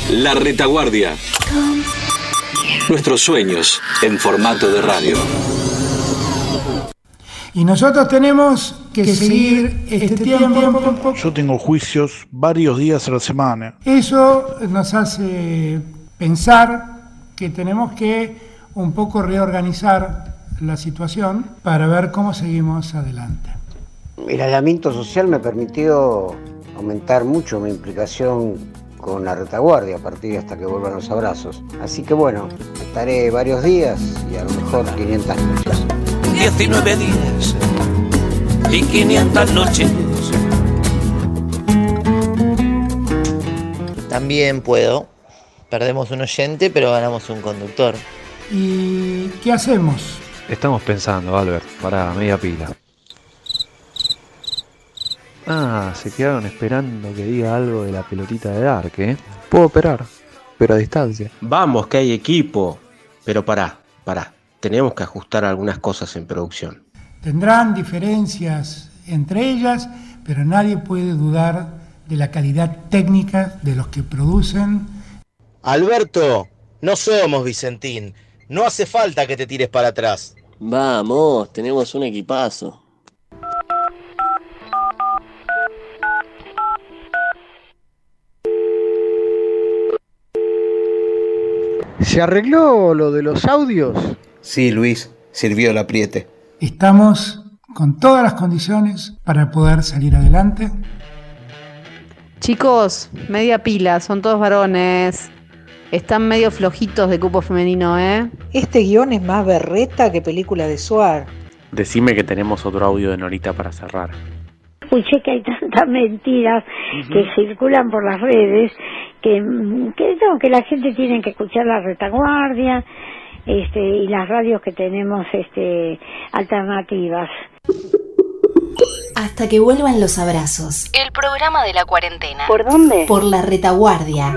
La Retaguardia. Nuestros sueños en formato de radio. Y nosotros tenemos que seguir este tiempo. Yo tengo juicios varios días a la semana. Eso nos hace pensar que tenemos que un poco reorganizar la situación para ver cómo seguimos adelante. El aislamiento social me permitió aumentar mucho mi implicación con la retaguardia a partir hasta que vuelvan los abrazos. Así que bueno, estaré varios días y a lo mejor 500 noches. 19 días y 500 noches. También puedo. Perdemos un oyente, pero ganamos un conductor. ¿Y qué hacemos? Estamos pensando, Albert, para media pila. Se quedaron esperando que diga algo de la pelotita de Dark, ¿eh? Puedo operar, pero a distancia. Vamos, que hay equipo. Pero pará. Tenemos que ajustar algunas cosas en producción. Tendrán diferencias entre ellas, pero nadie puede dudar de la calidad técnica de los que producen. Alberto, no somos Vicentín. No hace falta que te tires para atrás. Vamos, tenemos un equipazo. ¿Se arregló lo de los audios? Sí, Luis, sirvió el apriete. Estamos con todas las condiciones para poder salir adelante. Chicos, media pila, son todos varones. Están medio flojitos de cupo femenino, ¿eh? Este guión es más berreta que película de Suar. Decime que tenemos otro audio de Norita para cerrar. Escuché que hay tantas mentiras que circulan por las redes que la gente tiene que escuchar la retaguardia y las radios que tenemos alternativas. Hasta que vuelvan los abrazos. El programa de la cuarentena. ¿Por dónde? Por la retaguardia.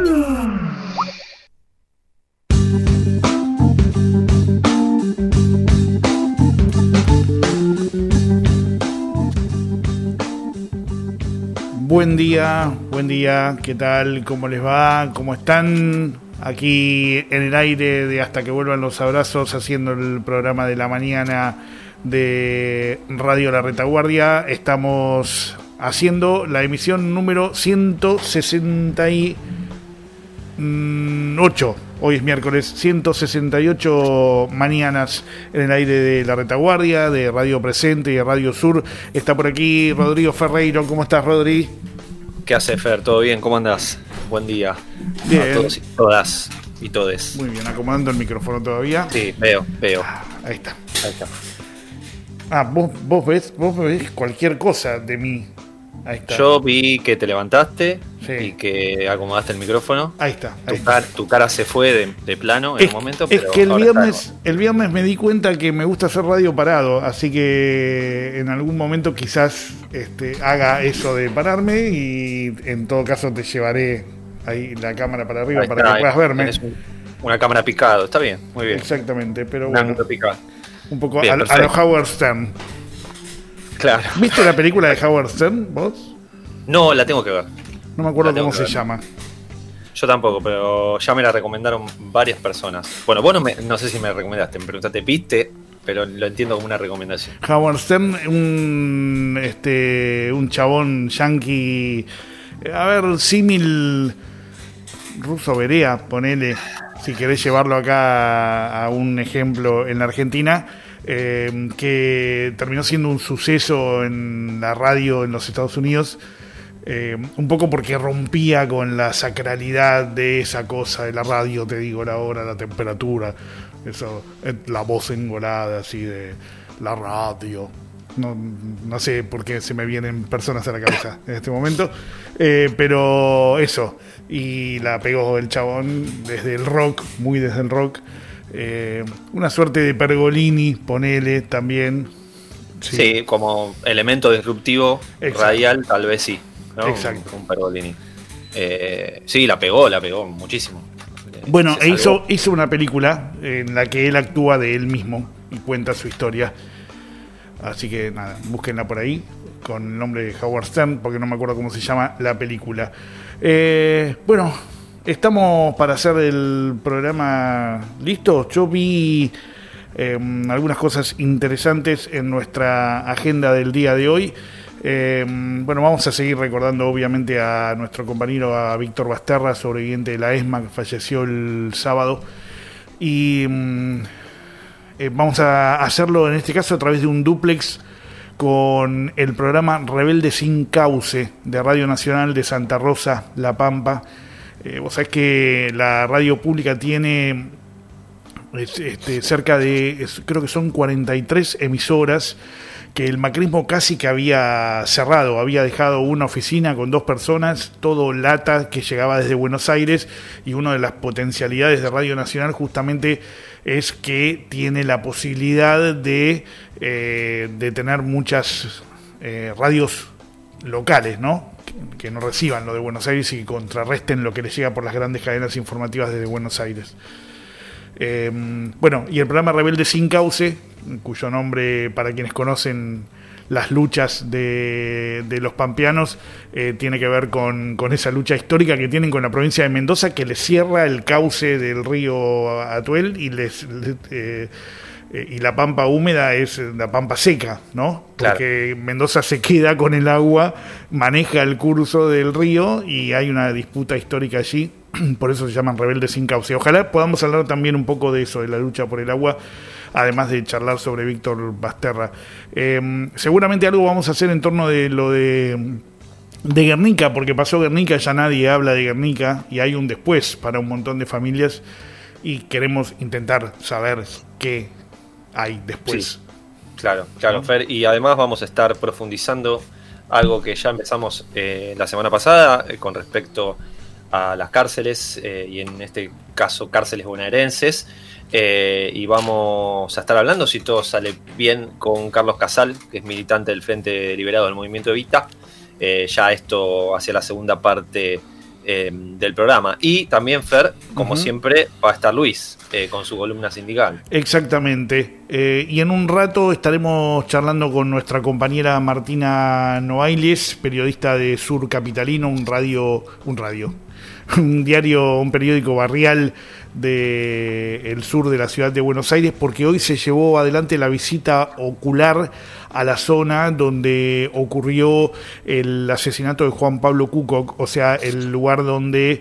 Buen día, ¿qué tal? ¿Cómo les va? ¿Cómo están? Aquí en el aire de Hasta que vuelvan los abrazos, haciendo el programa de la mañana de Radio La Retaguardia. Estamos haciendo la emisión número 168. Hoy es miércoles, 168 mañanas en el aire de La Retaguardia, de Radio Presente y de Radio Sur. Está por aquí Rodrigo Ferreiro. ¿Cómo estás, Rodri? ¿Qué hace, Fer? ¿Todo bien? ¿Cómo andás? Buen día. Bien. A todos y todas y todes. Muy bien, acomodando el micrófono todavía. Sí, veo. Ahí está. Vos ves cualquier cosa de mí. Ahí está. Yo vi que te levantaste, sí, y que acomodaste el micrófono. Ahí está. Tu cara se fue de plano en un momento. Es que el viernes me di cuenta que me gusta hacer radio parado, así que en algún momento quizás haga eso de pararme y en todo caso te llevaré ahí la cámara para arriba para que puedas verme. Una cámara picado, está bien, muy bien. Exactamente, pero una bueno, picado. Un poco bien, a lo Howard Stern. Claro. ¿Viste la película de Howard Stern, vos? No, la tengo que ver. No me acuerdo cómo se llama. Yo tampoco, pero ya me la recomendaron varias personas. Bueno, vos no sé si me recomendaste, me preguntaste, ¿viste? Pero lo entiendo como una recomendación. Howard Stern, un chabón yankee, símil Russo Berea, ponele, si querés llevarlo acá a un ejemplo en la Argentina, que terminó siendo un suceso en la radio en los Estados Unidos, un poco porque rompía con la sacralidad de esa cosa de la radio, te digo, la hora, la temperatura, eso, la voz engolada así de la radio. No sé por qué se me vienen personas a la cabeza en este momento, pero eso, y la pegó el chabón desde el rock, muy desde el rock. Una suerte de Pergolini, ponele también. Sí, como elemento disruptivo. Exacto. Radial, tal vez sí, ¿no? Exacto. Un Pergolini. Sí, la pegó muchísimo. Bueno, hizo una película en la que él actúa de él mismo y cuenta su historia. Así que nada, búsquenla por ahí con el nombre de Howard Stern, porque no me acuerdo cómo se llama la película. Bueno, estamos para hacer el programa listo. Yo vi algunas cosas interesantes en nuestra agenda del día de hoy. Bueno, vamos a seguir recordando obviamente a nuestro compañero, a Víctor Basterra, sobreviviente de la ESMA, que falleció el sábado. Y vamos a hacerlo en este caso a través de un dúplex con el programa Rebelde sin Cauce de Radio Nacional de Santa Rosa, La Pampa. Vos sabés que la radio pública tiene cerca de, creo que son 43 emisoras, que el macrismo casi que había cerrado, había dejado una oficina con 2 personas, todo lata que llegaba desde Buenos Aires, y una de las potencialidades de Radio Nacional justamente es que tiene la posibilidad de tener muchas radios locales, ¿no? Que no reciban lo de Buenos Aires y que contrarresten lo que les llega por las grandes cadenas informativas desde Buenos Aires. Bueno, y el programa Rebelde sin Cauce, cuyo nombre, para quienes conocen las luchas de los pampeanos, tiene que ver con esa lucha histórica que tienen con la provincia de Mendoza, que les cierra el cauce del río Atuel y la pampa húmeda es la pampa seca, ¿no? Porque claro, Mendoza se queda con el agua, maneja el curso del río y hay una disputa histórica allí, por eso se llaman Rebeldes sin Cauce. Ojalá podamos hablar también un poco de eso, de la lucha por el agua, además de charlar sobre Víctor Basterra. Seguramente algo vamos a hacer en torno de lo de Guernica, porque pasó Guernica, ya nadie habla de Guernica y hay un después para un montón de familias y queremos intentar saber qué hay después. Sí, claro, ¿no? Fer, y además vamos a estar profundizando algo que ya empezamos la semana pasada con respecto a las cárceles y en este caso cárceles bonaerenses, y vamos a estar hablando, si todo sale bien, con Carlos Casal, que es militante del Frente Liberado del Movimiento Evita, ya esto hacia la segunda parte del programa. Y también, Fer, como siempre, va a estar Luis con su columna sindical. Exactamente. Y en un rato estaremos charlando con nuestra compañera Martina Noailles, periodista de Sur Capitalino, un diario, un periódico barrial del sur de la ciudad de Buenos Aires, porque hoy se llevó adelante la visita ocular a la zona donde ocurrió el asesinato de Juan Pablo Cucoc, o sea, el lugar donde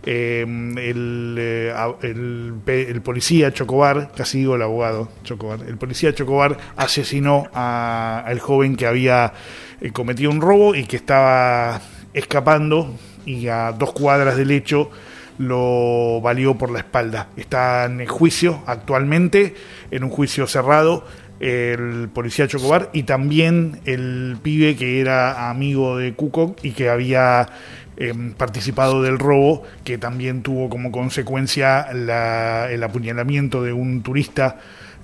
el policía Chocobar, casi digo el abogado Chocobar, el policía Chocobar asesinó al joven que había cometido un robo y que estaba escapando, y a 2 cuadras del hecho lo valió por la espalda. Está en juicio actualmente, en un juicio cerrado, el policía Chocobar y también el pibe que era amigo de Cucoc y que había participado del robo, que también tuvo como consecuencia el apuñalamiento de un turista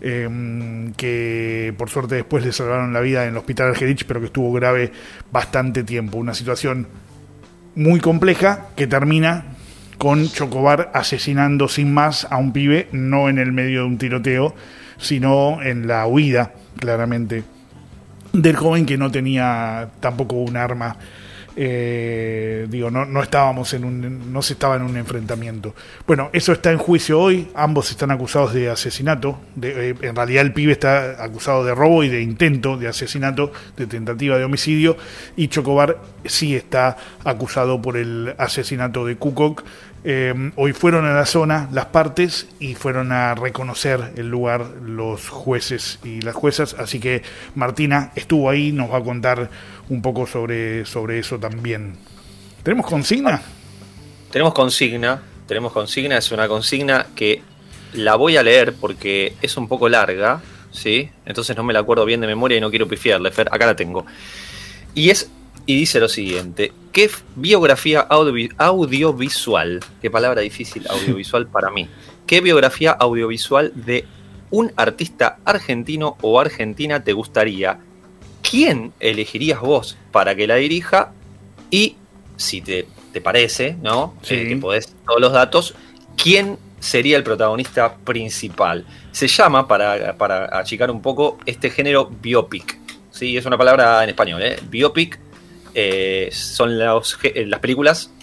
que por suerte después le salvaron la vida en el hospital Argerich, pero que estuvo grave bastante tiempo. Una situación muy compleja que termina con Chocobar asesinando sin más a un pibe, no en el medio de un tiroteo, sino en la huida, claramente, del joven que no tenía tampoco un arma. No estábamos no se estaba en un enfrentamiento. Bueno, eso está en juicio hoy. Ambos están acusados de asesinato. En realidad el pibe está acusado de robo y de intento de asesinato, de tentativa de homicidio, y Chocobar sí está acusado por el asesinato de Cucoc. Hoy fueron a la zona las partes y fueron a reconocer el lugar los jueces y las juezas, así que Martina estuvo ahí, nos va a contar un poco sobre eso también. ¿Tenemos consigna? Tenemos consigna, es una consigna que la voy a leer porque es un poco larga, ¿sí? Entonces no me la acuerdo bien de memoria y no quiero pifiarle, Fer, acá la tengo. Y dice lo siguiente: ¿qué biografía audiovisual, qué palabra difícil, audiovisual para mí, qué biografía audiovisual de un artista argentino o argentina te gustaría? ¿Quién elegirías vos para que la dirija? Y si te parece, ¿no? Sí. Que podés todos los datos, ¿quién sería el protagonista principal? Se llama, para achicar un poco, este género biopic. Sí, es una palabra en español, ¿eh? Biopic. Son las películas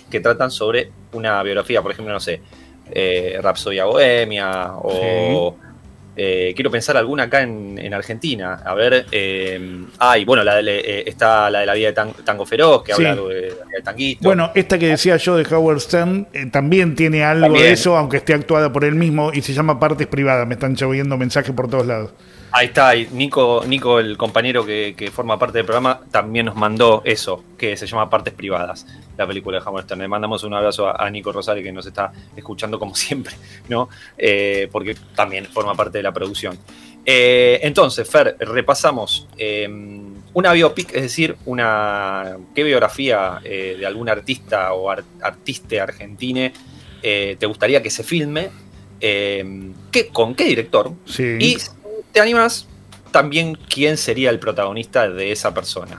que tratan sobre una biografía, por ejemplo, no sé, Rapsodia Bohemia o... quiero pensar alguna acá en Argentina. A ver, bueno, está la de la vida de Tango Feroz, que habla de tanguito. Bueno, esta que decía yo de Howard Stern también tiene algo de eso, aunque esté actuada por él mismo, y se llama Partes Privadas. Me están lloviendo mensajes por todos lados. Ahí está, y Nico, el compañero que forma parte del programa, también nos mandó eso, que se llama Partes Privadas, la película de Howard Stern. Le mandamos un abrazo a Nico Rosales, que nos está escuchando como siempre, ¿no? Porque también forma parte de la producción. Entonces, Fer, repasamos una biopic, es decir, ¿qué biografía de algún artista o artista argentine te gustaría que se filme? ¿Con qué director? Sí. Y te animas también quién sería el protagonista de esa persona.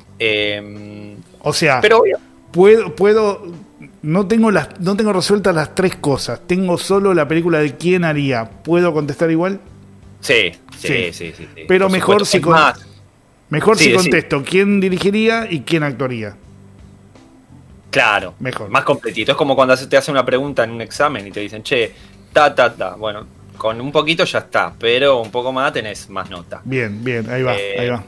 O sea, pero puedo no tengo resueltas las tres cosas. Tengo solo la película de quién haría. ¿Puedo contestar igual? Sí. Pero mejor si sí, contesto quién dirigiría y quién actuaría. Claro, mejor. Más completito. Es como cuando te hacen una pregunta en un examen y te dicen, che, bueno, con un poquito ya está, pero un poco más tenés más nota. Bien, ahí va.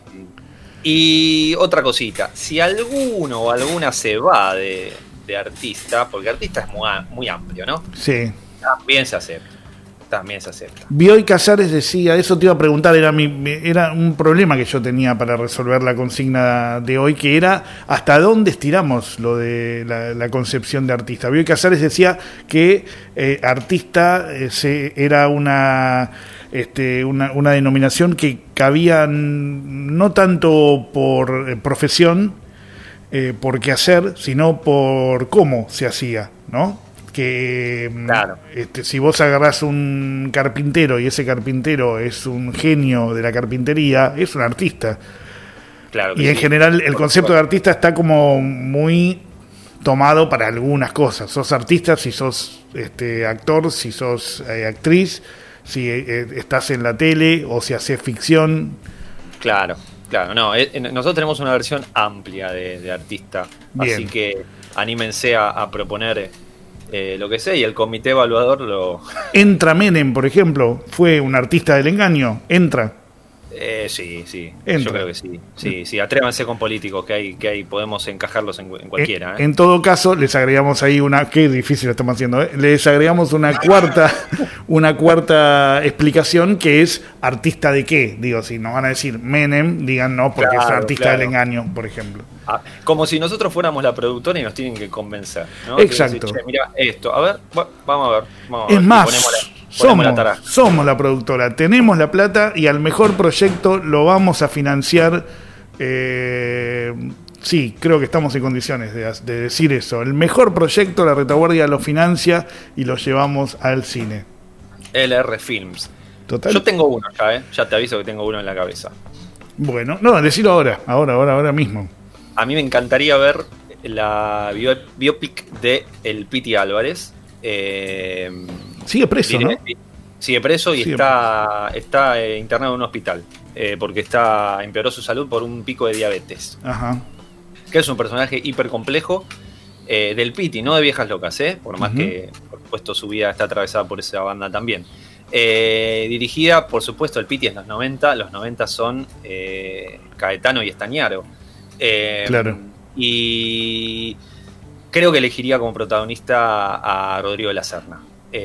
Y otra cosita, si alguno o alguna se va de artista, porque artista es muy amplio, ¿no? Sí. También se acepta. Bioy Casares decía, eso te iba a preguntar, era un problema que yo tenía para resolver la consigna de hoy, que era hasta dónde estiramos lo de la concepción de artista. Bioy Casares decía que artista era una denominación que cabía no tanto por profesión, por qué hacer, sino por cómo se hacía, ¿no? Que claro. Si vos agarrás un carpintero y ese carpintero es un genio de la carpintería, es un artista. Claro. Y en general el concepto de artista está como muy tomado para algunas cosas. Sos artista si sos actor, si sos actriz, si estás en la tele o si haces ficción. Claro, no. Nosotros tenemos una versión amplia de artista. Bien. Así que anímense a proponer lo que sé, y el comité evaluador lo... Entra Menem, por ejemplo, fue un artista del engaño. Entra. Sí. Entra. Yo creo que sí. Sí, atrévanse con políticos, que hay podemos encajarlos en cualquiera. En todo caso, les agregamos ahí qué difícil lo estamos haciendo, les agregamos una cuarta explicación, que es artista de qué. Digo, si nos van a decir Menem, digan no, porque es artista del engaño, por ejemplo. Como si nosotros fuéramos la productora y nos tienen que convencer, ¿no? Exacto. Decir, mira esto, a ver, vamos a ver. Es más, somos la productora, tenemos la plata y al mejor proyecto lo vamos a financiar. Sí, creo que estamos en condiciones de decir eso. El mejor proyecto, la Retaguardia lo financia y lo llevamos al cine. LR Films. Total. Yo tengo uno ya te aviso que tengo uno en la cabeza. Bueno, no, decilo ahora mismo. A mí me encantaría ver la biopic de el Piti Álvarez. Sigue preso, ¿no? Sigue preso y está internado en un hospital porque empeoró su salud por un pico de diabetes. Ajá. Que es un personaje hiper complejo del Piti, no de Viejas Locas, por más que, por supuesto, su vida está atravesada por esa banda también. Dirigida, por supuesto, el Piti es los 90. Los 90 son Caetano y Estañaro. Claro. Y creo que elegiría como protagonista a Rodrigo de la Serna.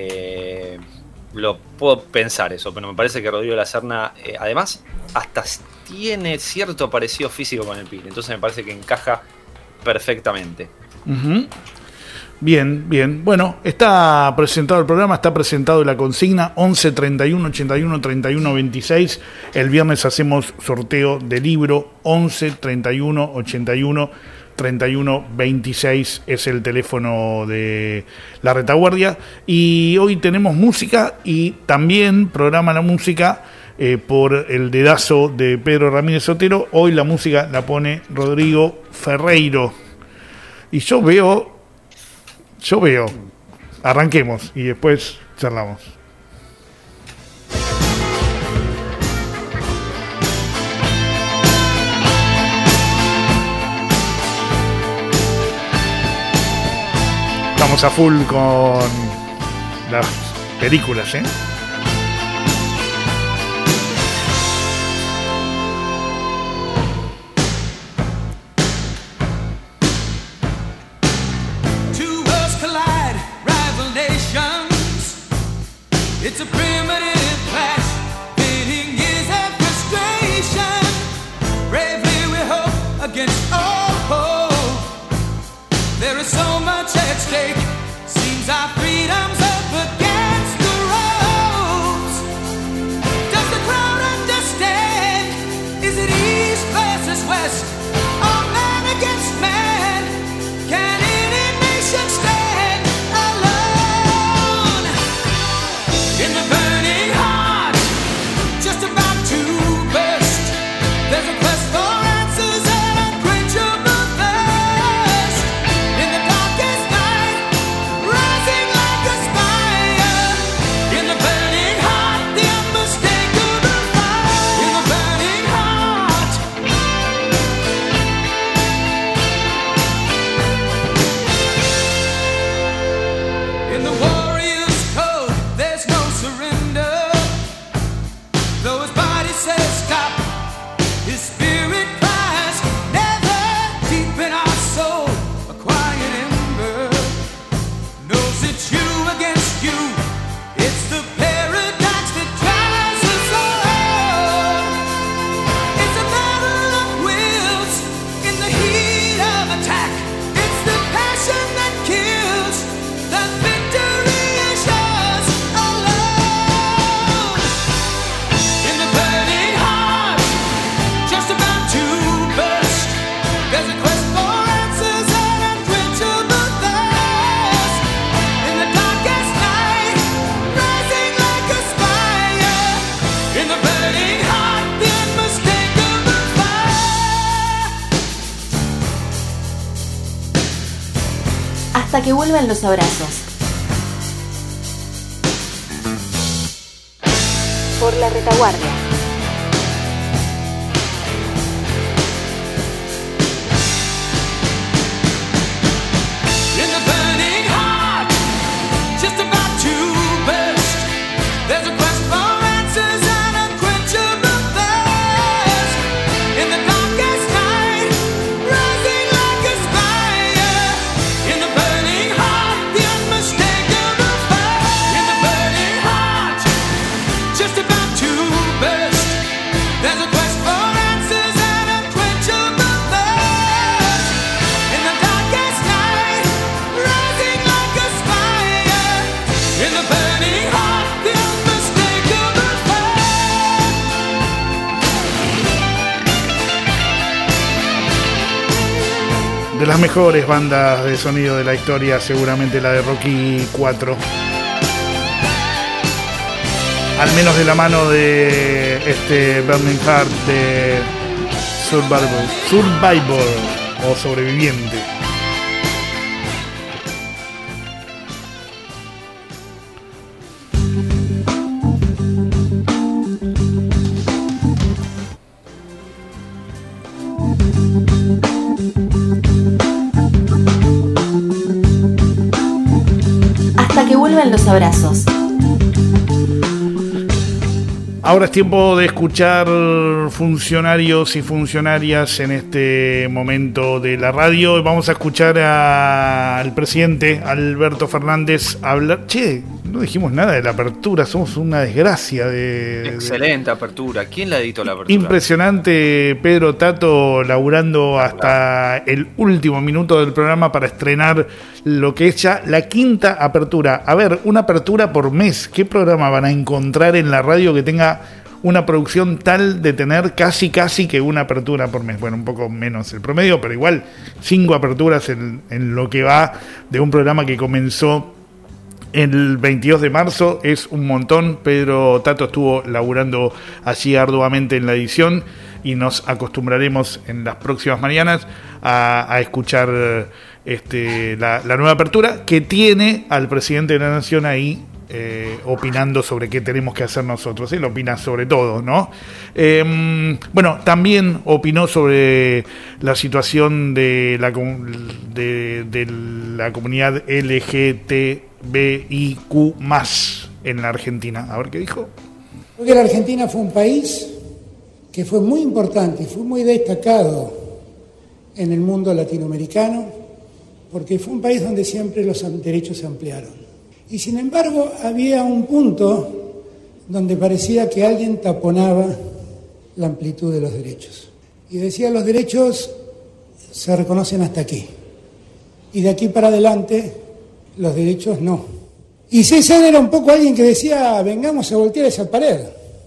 Lo puedo pensar eso, pero me parece que Rodrigo de la Serna, además, hasta tiene cierto parecido físico con el Piti. Entonces me parece que encaja perfectamente. Uh-huh. Bien. Bueno, está presentado el programa, está presentado la consigna 11 31 81 31 26. El viernes hacemos sorteo de libro. 11 31 81 31 26 es el teléfono de la Retaguardia. Y hoy tenemos música y también programa la música por el dedazo de Pedro Ramírez Otero. Hoy la música la pone Rodrigo Ferreiro. Y yo veo, arranquemos y después charlamos. estamos a full con las películas, ¿eh? It's a primitive clash, pitting years of frustration. Bravely we hope against all hope. There is so much at stake. Seems our freedom's up against the ropes. Does the crowd understand? Is it east versus west? Or man against man? Can any nation stand alone? In the burning heart, just about to burst, there's a quest for answers and unquenchable thirst. In the darkest night, rising like a spire. In the burning heart, the unmistakable fire. In the burning heart. In the warrior's code, there's no surrender. Though his body says stop, his spirit cries never. Deep in our soul, a quiet ember knows it's you against you. It's the paradox that drives us all. It's a battle of wills in the heat of attack. It's the passion that kills. The victory is yours alone. In the burning heart, just about to burst, there's a quest for answers and unquenchable thirst. In the darkest night, rising like a spire. In the burning heart, the unmistakable fire. Hasta que vuelvan los abrazos. Por la retaguardia. In the burning heart, just about to burst, there's a quest for answers and unquenchable thirst. In the darkest night, rising like a spire. In the burning heart, the unmistakable fire. In the burning heart, just about to burst, there's a quest for answers and unquenchable thirst. In the darkest night, rising like a spire. In the burning heart, the unmistakable fire. De las mejores bandas de sonido de la historia, seguramente la de Rocky 4. Al menos de la mano de este Burning Heart de Survivor o Sobreviviente. Hasta que vuelvan los abrazos. Ahora es tiempo de escuchar funcionarios y funcionarias en este momento de la radio. Vamos a escuchar al presidente Alberto Fernández hablar. Che, no dijimos nada de la apertura, somos una desgracia Excelente apertura. ¿Quién la editó la apertura? Impresionante, Pedro Tato laburando hasta el último minuto del programa para estrenar lo que es ya la quinta apertura. A ver, una apertura por mes. ¿Qué programa van a encontrar en la radio que tenga una producción tal de tener casi que una apertura por mes? Bueno, un poco menos el promedio, pero igual 5 aperturas en lo que va de un programa que comenzó el 22 de marzo, es un montón. Pedro Tato estuvo laburando allí arduamente en la edición y nos acostumbraremos en las próximas mañanas a escuchar la nueva apertura que tiene al presidente de la Nación ahí opinando sobre qué tenemos que hacer nosotros. Él opina sobre todo, ¿no? Bueno, también opinó sobre la situación de la comunidad LGTBIQ+, en la Argentina. A ver qué dijo. Porque la Argentina fue un país que fue muy importante y fue muy destacado en el mundo latinoamericano, porque fue un país donde siempre los derechos se ampliaron. Y sin embargo había un punto donde parecía que alguien taponaba la amplitud de los derechos. Y decía, los derechos se reconocen hasta aquí. Y de aquí para adelante, los derechos no. Y César era un poco alguien que decía, vengamos a voltear esa pared.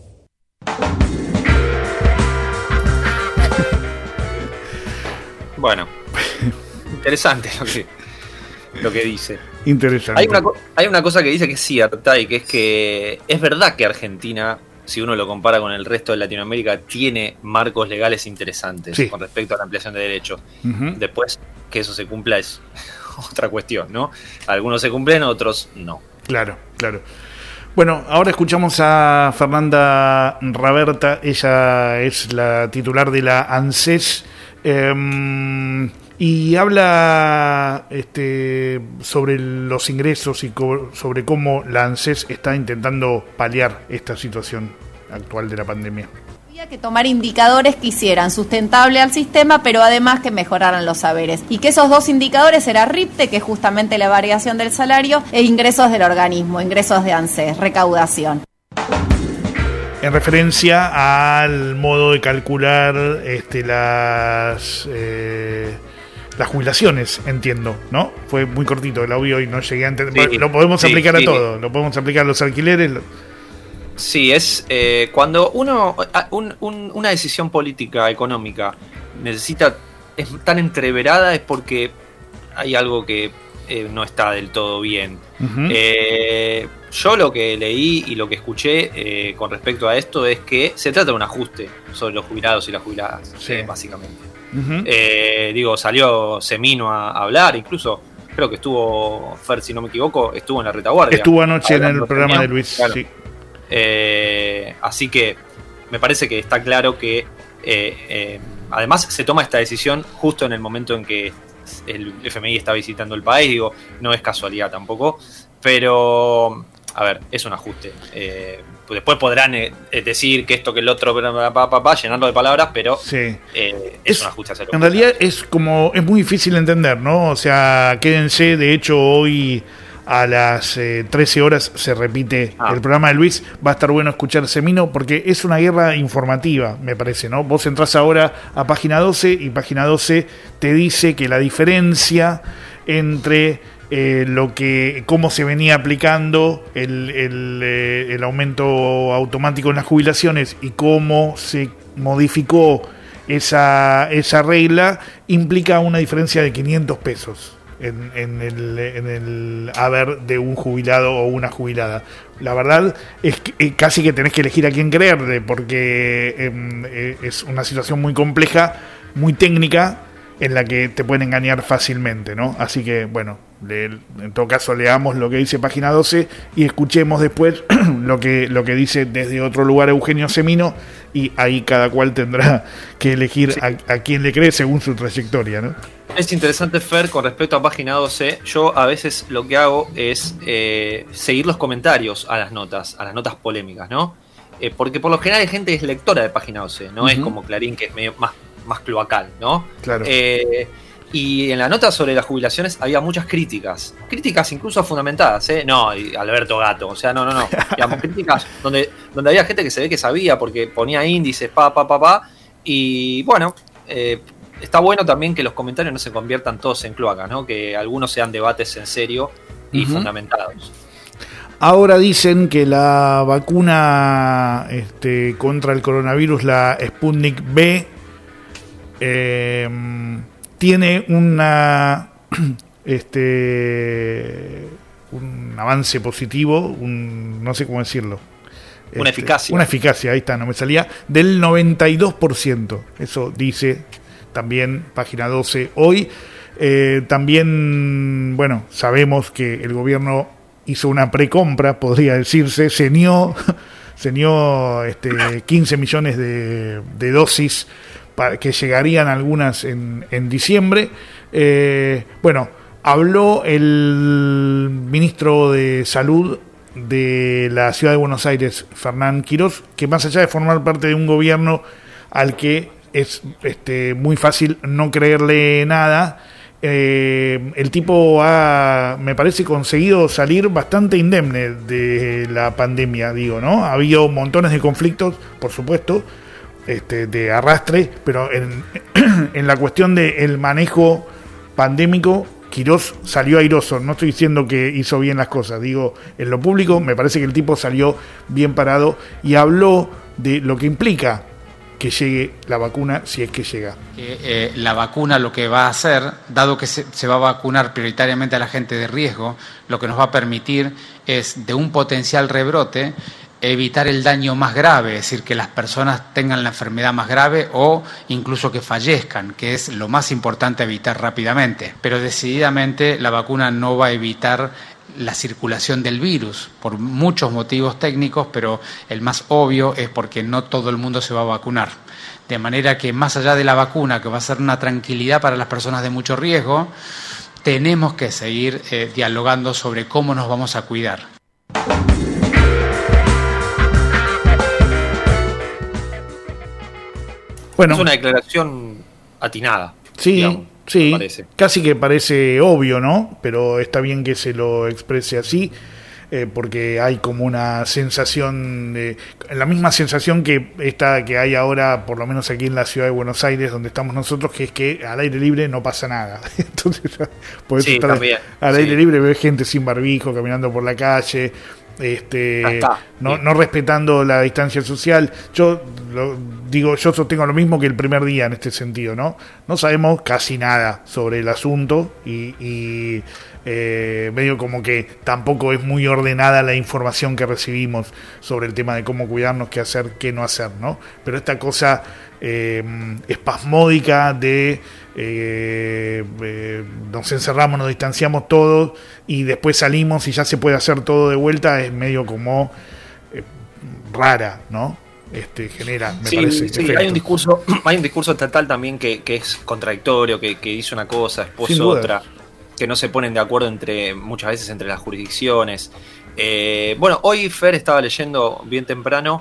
Bueno, interesante lo que dice. Interesante. Hay una cosa que dice que es cierta, y que es que es verdad que Argentina, si uno lo compara con el resto de Latinoamérica, tiene marcos legales interesantes con respecto a la ampliación de derechos. Después, que eso se cumpla es otra cuestión, ¿no? Algunos se cumplen, otros no. Claro. Bueno, ahora escuchamos a Fernanda Raberta. Ella es la titular de la ANSES. Y habla sobre los ingresos y sobre cómo la ANSES está intentando paliar esta situación actual de la pandemia. Había que tomar indicadores que hicieran sustentable al sistema, pero además que mejoraran los saberes. Y que esos dos indicadores era RIPTE, que es justamente la variación del salario, e ingresos del organismo, ingresos de ANSES, recaudación. En referencia al modo de calcular las jubilaciones, entiendo, ¿no? Fue muy cortito el audio y no llegué a entender. Sí, lo podemos aplicar a todo, lo podemos aplicar a los alquileres. Sí, es cuando una decisión política, económica, es tan entreverada, es porque hay algo que no está del todo bien. Uh-huh. Yo lo que leí y lo que escuché con respecto a esto es que se trata de un ajuste sobre los jubilados y las jubiladas, básicamente. Uh-huh. Salió Semino a hablar, incluso creo que estuvo Fer, si no me equivoco, estuvo en la retaguardia. Estuvo anoche en el programa de Luis. Claro. Sí. Así que me parece que está claro que además se toma esta decisión justo en el momento en que el FMI está visitando el país. No es casualidad tampoco, pero a ver, es un ajuste. Después podrán decir que esto, que el otro, llenarlo de palabras, pero es un ajuste. En realidad es muy difícil entender, ¿no? O sea, quédense, de hecho hoy a las 13 horas se repite el programa de Luis. Va a estar bueno escuchar Semino, porque es una guerra informativa, me parece, ¿no? Vos entrás ahora a Página 12 y Página 12 te dice que la diferencia entre cómo se venía aplicando el aumento automático en las jubilaciones y cómo se modificó esa regla, implica una diferencia de 500 pesos. En el haber de un jubilado o una jubilada. La verdad es que casi que tenés que elegir a quién creerle, porque es una situación muy compleja, muy técnica, en la que te pueden engañar fácilmente, ¿no? Así que, bueno, en todo caso leamos lo que dice Página 12 y escuchemos después lo que dice desde otro lugar Eugenio Semino, y ahí cada cual tendrá que elegir a quién le cree según su trayectoria, ¿no? Es interesante, Fer, con respecto a Página 12, yo a veces lo que hago es seguir los comentarios a las notas polémicas, ¿no? Porque por lo general hay gente que es lectora de Página 12, no es como Clarín, que es medio más cloacal, ¿no? Claro. Y en la nota sobre las jubilaciones había muchas críticas incluso fundamentadas, No, Alberto Gato, o sea, no. Digamos, críticas donde había gente que se ve que sabía, porque ponía índices, y bueno, está bueno también que los comentarios no se conviertan todos en cloacas, ¿no? Que algunos sean debates en serio y fundamentados. Ahora dicen que la vacuna contra el coronavirus, la Sputnik V, tiene un avance positivo, no sé cómo decirlo. Una eficacia. Una eficacia, ahí está, no me salía, del 92%. Eso dice también Página 12 hoy. También, bueno, sabemos que el gobierno hizo una precompra, podría decirse, ceñó 15 millones de dosis que llegarían algunas en diciembre. Bueno, habló el ministro de Salud de la Ciudad de Buenos Aires, Fernán Quirós, que más allá de formar parte de un gobierno al que es muy fácil no creerle nada, el tipo ha, me parece, conseguido salir bastante indemne de la pandemia, digo, ¿no? Ha habido montones de conflictos, por supuesto, de arrastre, pero en la cuestión del manejo pandémico, Quirós salió airoso. No estoy diciendo que hizo bien las cosas, digo, en lo público me parece que el tipo salió bien parado y habló de lo que implica que llegue la vacuna, si es que llega. La vacuna lo que va a hacer, dado que se va a vacunar prioritariamente a la gente de riesgo, lo que nos va a permitir es, de un potencial rebrote, evitar el daño más grave, es decir, que las personas tengan la enfermedad más grave o incluso que fallezcan, que es lo más importante evitar rápidamente. Pero decididamente la vacuna no va a evitar la circulación del virus, por muchos motivos técnicos, pero el más obvio es porque no todo el mundo se va a vacunar. De manera que más allá de la vacuna, que va a ser una tranquilidad para las personas de mucho riesgo, tenemos que seguir dialogando sobre cómo nos vamos a cuidar. Bueno, es una declaración atinada. Sí, digamos, sí, casi que parece obvio, ¿no? Pero está bien que se lo exprese así, porque hay como una sensación, la misma sensación que esta que hay ahora, por lo menos aquí en la ciudad de Buenos Aires, donde estamos nosotros, que es que al aire libre no pasa nada. Entonces, podés estar también, al aire libre, ves gente sin barbijo caminando por la calle, no respetando la distancia social. Yo sostengo lo mismo que el primer día en este sentido, ¿no? No sabemos casi nada sobre el asunto y medio como que tampoco es muy ordenada la información que recibimos sobre el tema de cómo cuidarnos, qué hacer, qué no hacer, ¿no? Pero esta cosa espasmódica de nos encerramos, nos distanciamos todos y después salimos y ya se puede hacer todo de vuelta, es medio como rara, ¿no? Genera, me parece. Sí, hay un discurso estatal también que es contradictorio, que dice una cosa, después otra, que no se ponen de acuerdo muchas veces entre las jurisdicciones. Bueno, hoy Fer estaba leyendo bien temprano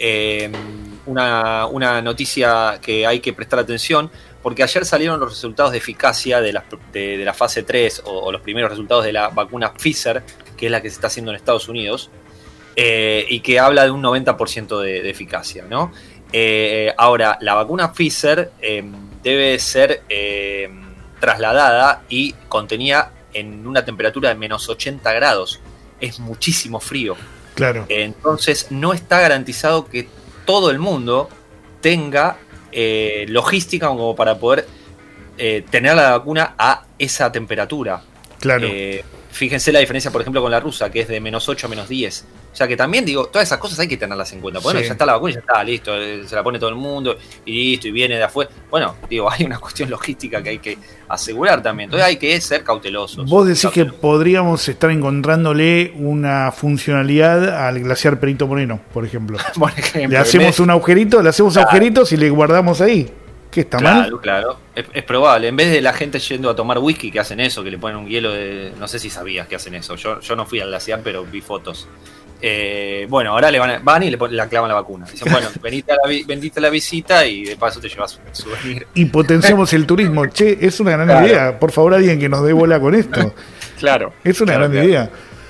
una noticia que hay que prestar atención, porque ayer salieron los resultados de eficacia de la fase 3 o los primeros resultados de la vacuna Pfizer, que es la que se está haciendo en Estados Unidos, y que habla de un 90% de eficacia, ¿no? Ahora, la vacuna Pfizer debe ser trasladada y contenida en una temperatura de menos 80 grados. Es muchísimo frío. Claro. Entonces no está garantizado que todo el mundo tenga logística como para poder tener la vacuna a esa temperatura. Claro. Fíjense la diferencia, por ejemplo, con la rusa, que es de menos 8 a menos 10. O sea que también, digo, todas esas cosas hay que tenerlas en cuenta. Bueno, ya está la vacuna, ya está, listo, se la pone todo el mundo y listo, y viene de afuera. Bueno, digo, hay una cuestión logística que hay que asegurar también. Entonces hay que ser cautelosos. Vos decís que podríamos estar encontrándole una funcionalidad al glaciar Perito Moreno, por ejemplo. Por ejemplo, le hacemos un agujerito, agujeritos y le guardamos ahí. ¿Qué está mal? Claro, es probable. En vez de la gente yendo a tomar whisky, que hacen eso, que le ponen un hielo de... No sé si sabías que hacen eso. Yo no fui al glaciar, pero vi fotos. Bueno, ahora van y le clavan la vacuna. Dicen, bueno, venite a la visita y de paso te llevas un souvenir. Y potenciamos el turismo. Che, es una gran idea. Por favor, alguien que nos dé bola con esto. Claro. Es una gran idea.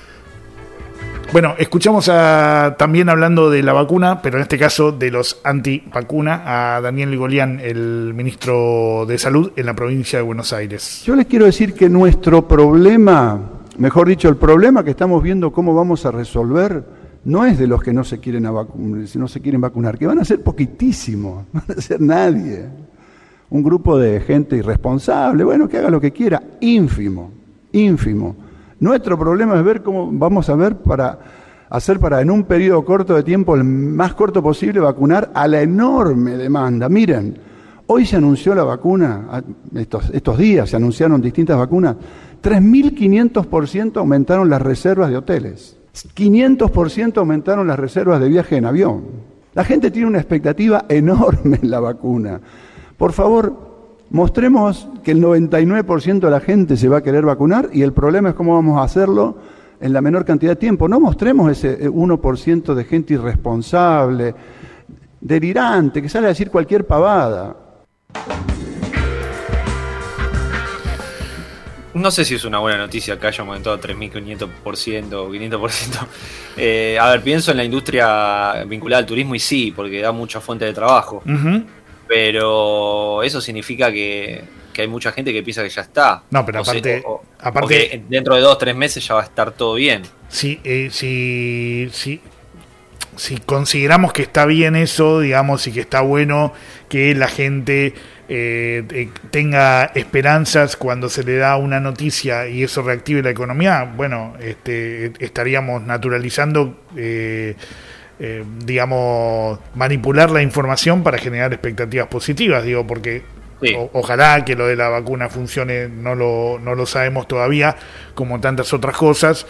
Bueno, escuchamos también hablando de la vacuna, pero en este caso de los anti-vacuna, a Daniel Ligolian, el ministro de Salud en la provincia de Buenos Aires. Yo les quiero decir que nuestro problema, mejor dicho, el problema que estamos viendo cómo vamos a resolver, no es de los que no se quieren vacunar, que van a ser poquitísimos, no van a ser nadie. Un grupo de gente irresponsable, bueno, que haga lo que quiera, ínfimo. Nuestro problema es ver cómo vamos a ver para en un periodo corto de tiempo, el más corto posible, vacunar a la enorme demanda. Miren, hoy se anunció la vacuna, estos días se anunciaron distintas vacunas, 3.500% aumentaron las reservas de hoteles. 500% aumentaron las reservas de viaje en avión. La gente tiene una expectativa enorme en la vacuna. Por favor, mostremos que el 99% de la gente se va a querer vacunar y el problema es cómo vamos a hacerlo en la menor cantidad de tiempo. No mostremos ese 1% de gente irresponsable, delirante, que sale a decir cualquier pavada. No sé si es una buena noticia que haya aumentado 3.500% o 500%. A ver, pienso en la industria vinculada al turismo y sí, porque da mucha fuente de trabajo. Pero eso significa que hay mucha gente que piensa que ya está. No, pero aparte que dentro de 2-3 meses ya va a estar todo bien. Si consideramos que está bien eso, digamos, y que está bueno que la gente tenga esperanzas cuando se le da una noticia y eso reactive la economía, bueno, estaríamos naturalizando, digamos, manipular la información para generar expectativas positivas, digo, porque ojalá que lo de la vacuna funcione, no lo sabemos todavía, como tantas otras cosas,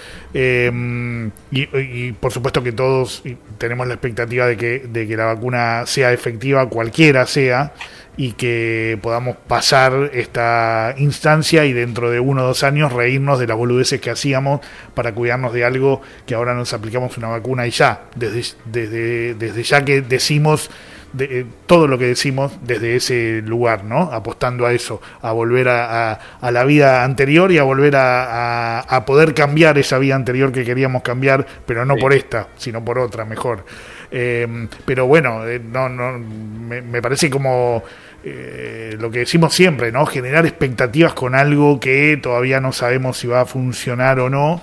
y por supuesto que todos tenemos la expectativa de que la vacuna sea efectiva, cualquiera sea, y que podamos pasar esta instancia y dentro de 1 o 2 años reírnos de las boludeces que hacíamos para cuidarnos de algo que ahora nos aplicamos una vacuna y ya, desde ya que decimos todo lo que decimos desde ese lugar, ¿no? Apostando a eso, a volver a la vida anterior y a volver a poder cambiar esa vida anterior que queríamos cambiar, pero no por esta, sino por otra, mejor. Pero bueno, me parece como lo que decimos siempre, ¿no? Generar expectativas con algo que todavía no sabemos si va a funcionar o no.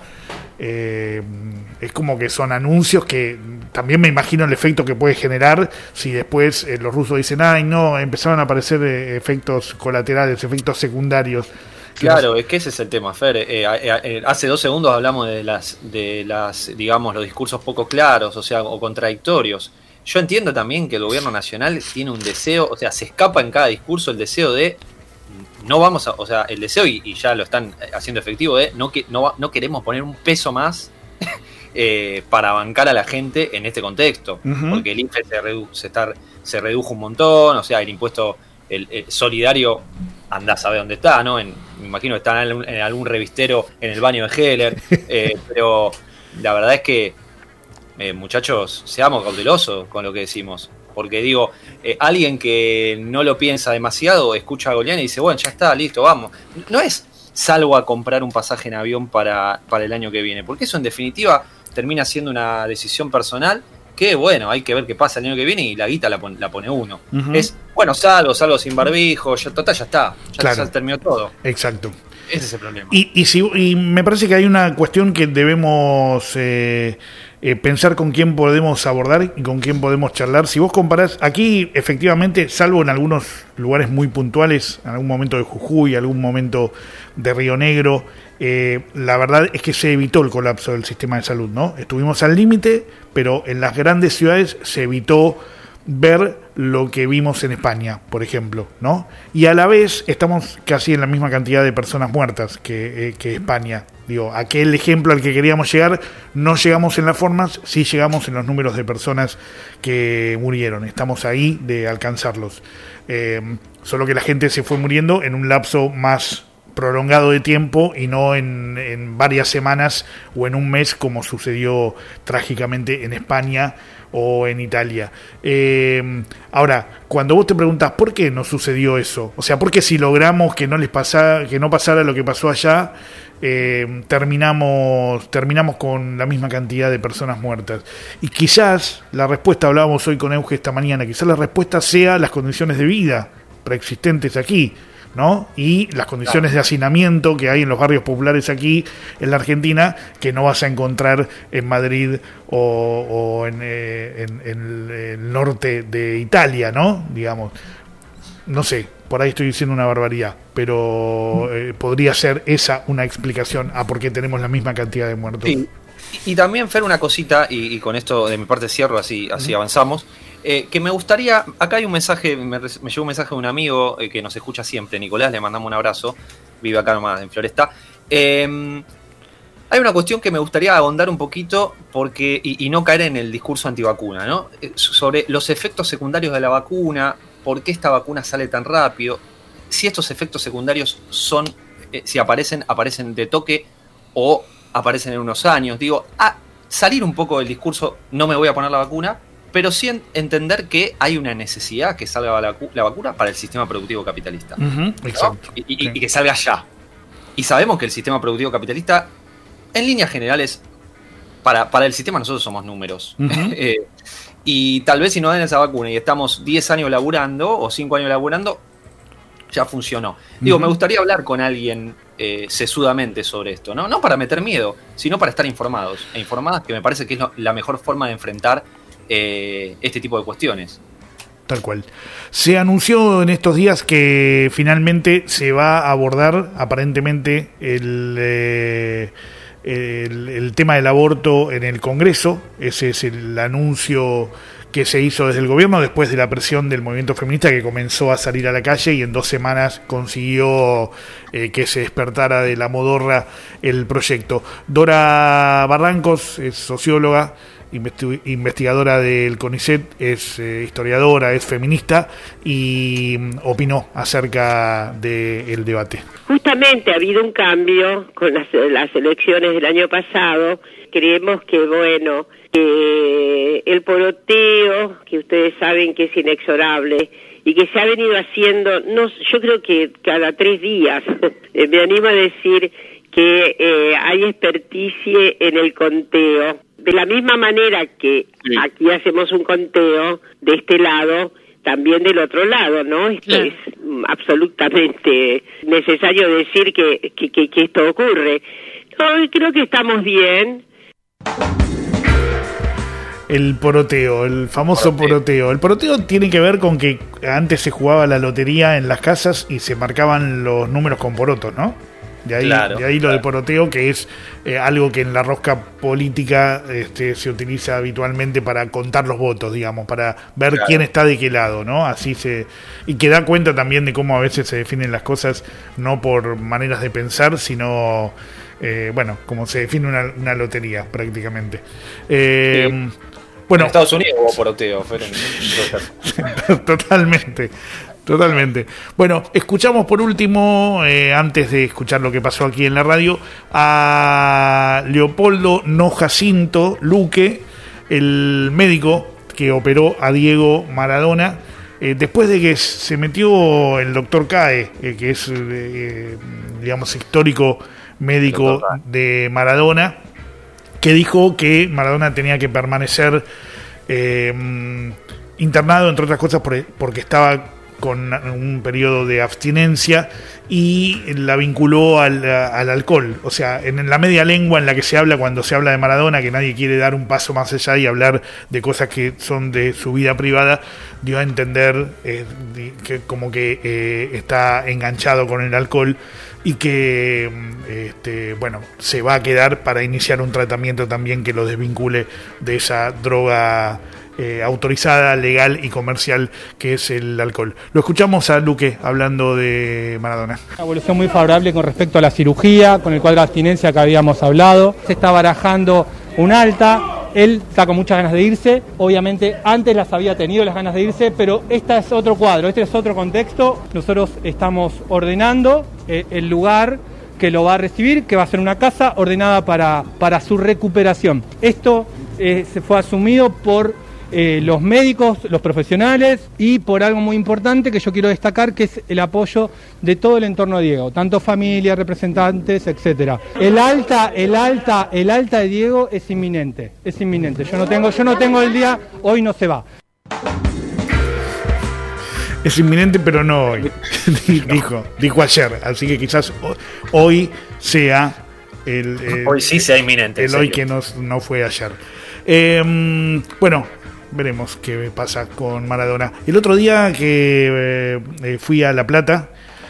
Es como que son anuncios que también me imagino el efecto que puede generar si después los rusos dicen, ay no, empezaron a aparecer efectos colaterales, efectos secundarios. Claro, es que ese es el tema, Fer. Hace 2 segundos hablamos de las, digamos, los discursos poco claros, o sea, o contradictorios. Yo entiendo también que el gobierno nacional tiene un deseo, o sea, se escapa en cada discurso el deseo de no vamos a, o sea, el deseo y ya lo están haciendo efectivo de no queremos poner un peso más para bancar a la gente en este contexto, porque el IFE se redujo un montón, o sea, el impuesto el solidario andá a saber dónde está, ¿no? Me imagino que está en algún revistero en el baño de Heller, pero la verdad es que muchachos, seamos cautelosos con lo que decimos. Porque digo, alguien que no lo piensa demasiado, escucha a Golián y dice, bueno, ya está, listo, vamos. No es salgo a comprar un pasaje en avión para el año que viene, porque eso en definitiva termina siendo una decisión personal que, bueno, hay que ver qué pasa el año que viene y la guita la pone uno. Es, bueno, salgo sin barbijo, ya está, claro. Ya terminó todo. Exacto. Ese es el problema. Y me parece que hay una cuestión que debemos pensar con quién podemos abordar y con quién podemos charlar. Si vos comparás, aquí efectivamente, salvo en algunos lugares muy puntuales, en algún momento de Jujuy, algún momento de Río Negro, la verdad es que se evitó el colapso del sistema de salud, ¿no? Estuvimos al límite, pero en las grandes ciudades se evitó ver lo que vimos en España, por ejemplo, ¿no? Y a la vez estamos casi en la misma cantidad de personas muertas que España. Digo, aquel ejemplo al que queríamos llegar, no llegamos en las formas, sí llegamos en los números de personas que murieron. Estamos ahí de alcanzarlos. Solo que la gente se fue muriendo en un lapso más prolongado de tiempo y no en varias semanas o en un mes como sucedió trágicamente en España o en Italia. Ahora, cuando vos te preguntás ¿por qué no sucedió eso? O sea, ¿por qué si logramos que no pasara lo que pasó allá, terminamos con la misma cantidad de personas muertas? Y quizás la respuesta, hablábamos hoy con Euge esta mañana, quizás la respuesta sea las condiciones de vida preexistentes aquí, ¿no? Y las condiciones de hacinamiento que hay en los barrios populares aquí en la Argentina, que no vas a encontrar en Madrid o en el norte de Italia, ¿no? Digamos, no sé, por ahí estoy diciendo una barbaridad, pero podría ser esa una explicación a por qué tenemos la misma cantidad de muertos. Sí. Y también, Fer, una cosita, y con esto de mi parte cierro, así avanzamos. Que me gustaría, acá hay un mensaje, me llegó un mensaje de un amigo que nos escucha siempre, Nicolás, le mandamos un abrazo, vive acá nomás en Floresta, Hay una cuestión que me gustaría ahondar un poquito porque y no caer en el discurso antivacuna, ¿no? Sobre los efectos secundarios de la vacuna, por qué esta vacuna sale tan rápido, si estos efectos secundarios son, si aparecen de toque o aparecen en unos años. Digo, salir un poco del discurso, no me voy a poner la vacuna, pero sí entender que hay una necesidad que salga la vacuna para el sistema productivo capitalista. Uh-huh, exacto. ¿No? Y que salga ya. Y sabemos que el sistema productivo capitalista, en líneas generales, para el sistema nosotros somos números. Uh-huh. Y tal vez si nos dan esa vacuna y estamos 10 años laburando o 5 años laburando, ya funcionó. Digo, me gustaría hablar con alguien sesudamente sobre esto, ¿no? No para meter miedo, sino para estar informados e informadas, que me parece que es la mejor forma de enfrentar este tipo de cuestiones. Tal cual. Se anunció en estos días que finalmente se va a abordar aparentemente el tema del aborto en el Congreso. Ese es el anuncio que se hizo desde el gobierno después de la presión del movimiento feminista, que comenzó a salir a la calle y en 2 semanas consiguió que se despertara de la modorra el proyecto. Dora Barrancos es socióloga, investigadora del CONICET, es historiadora, es feminista y opinó acerca del debate. Justamente ha habido un cambio con las elecciones del año pasado. Creemos que, bueno, que el poroteo, que ustedes saben que es inexorable y que se ha venido haciendo, yo creo que cada 3 días, me animo a decir que hay experticie en el conteo. De la misma manera que aquí hacemos un conteo de este lado, también del otro lado, ¿no? Es absolutamente necesario decir que esto ocurre. No, creo que estamos bien. El poroteo, el famoso poroteo. El poroteo tiene que ver con que antes se jugaba la lotería en las casas y se marcaban los números con porotos, ¿no? De ahí lo del poroteo, que es algo que en la rosca política se utiliza habitualmente para contar los votos, digamos, para ver quién está de qué lado, ¿no? Y que da cuenta también de cómo a veces se definen las cosas, no por maneras de pensar, sino, como se define una lotería, prácticamente. Bueno, en Estados Unidos hubo poroteo, Totalmente. Bueno, escuchamos por último, antes de escuchar lo que pasó aquí en la radio, a Leopoldo No Jacinto Luque, el médico que operó a Diego Maradona, después de que se metió el doctor Cae, que es, histórico médico de Maradona, que dijo que Maradona tenía que permanecer internado, entre otras cosas porque estaba con un periodo de abstinencia, y la vinculó al alcohol. O sea, en la media lengua en la que se habla cuando se habla de Maradona, que nadie quiere dar un paso más allá y hablar de cosas que son de su vida privada, dio a entender que como que está enganchado con el alcohol y que se va a quedar para iniciar un tratamiento también que lo desvincule de esa droga autorizada, legal y comercial que es el alcohol. Lo escuchamos a Luque hablando de Maradona. Una evolución muy favorable con respecto a la cirugía, con el cuadro de abstinencia que habíamos hablado. Se está barajando un alta, él está con muchas ganas de irse, obviamente antes las había tenido las ganas de irse, pero este es otro cuadro, este es otro contexto. Nosotros estamos ordenando el lugar que lo va a recibir, que va a ser una casa ordenada para su recuperación. Esto se fue asumido por los médicos, los profesionales, y por algo muy importante que yo quiero destacar, que es el apoyo de todo el entorno de Diego, tanto familia, representantes, etcétera. El alta de Diego es inminente. Yo no tengo el día, hoy no se va. Es inminente, pero no hoy. dijo ayer, así que quizás hoy sea hoy sí sea inminente. El hoy que no fue ayer. Veremos qué pasa con Maradona. El otro día que fui a La Plata,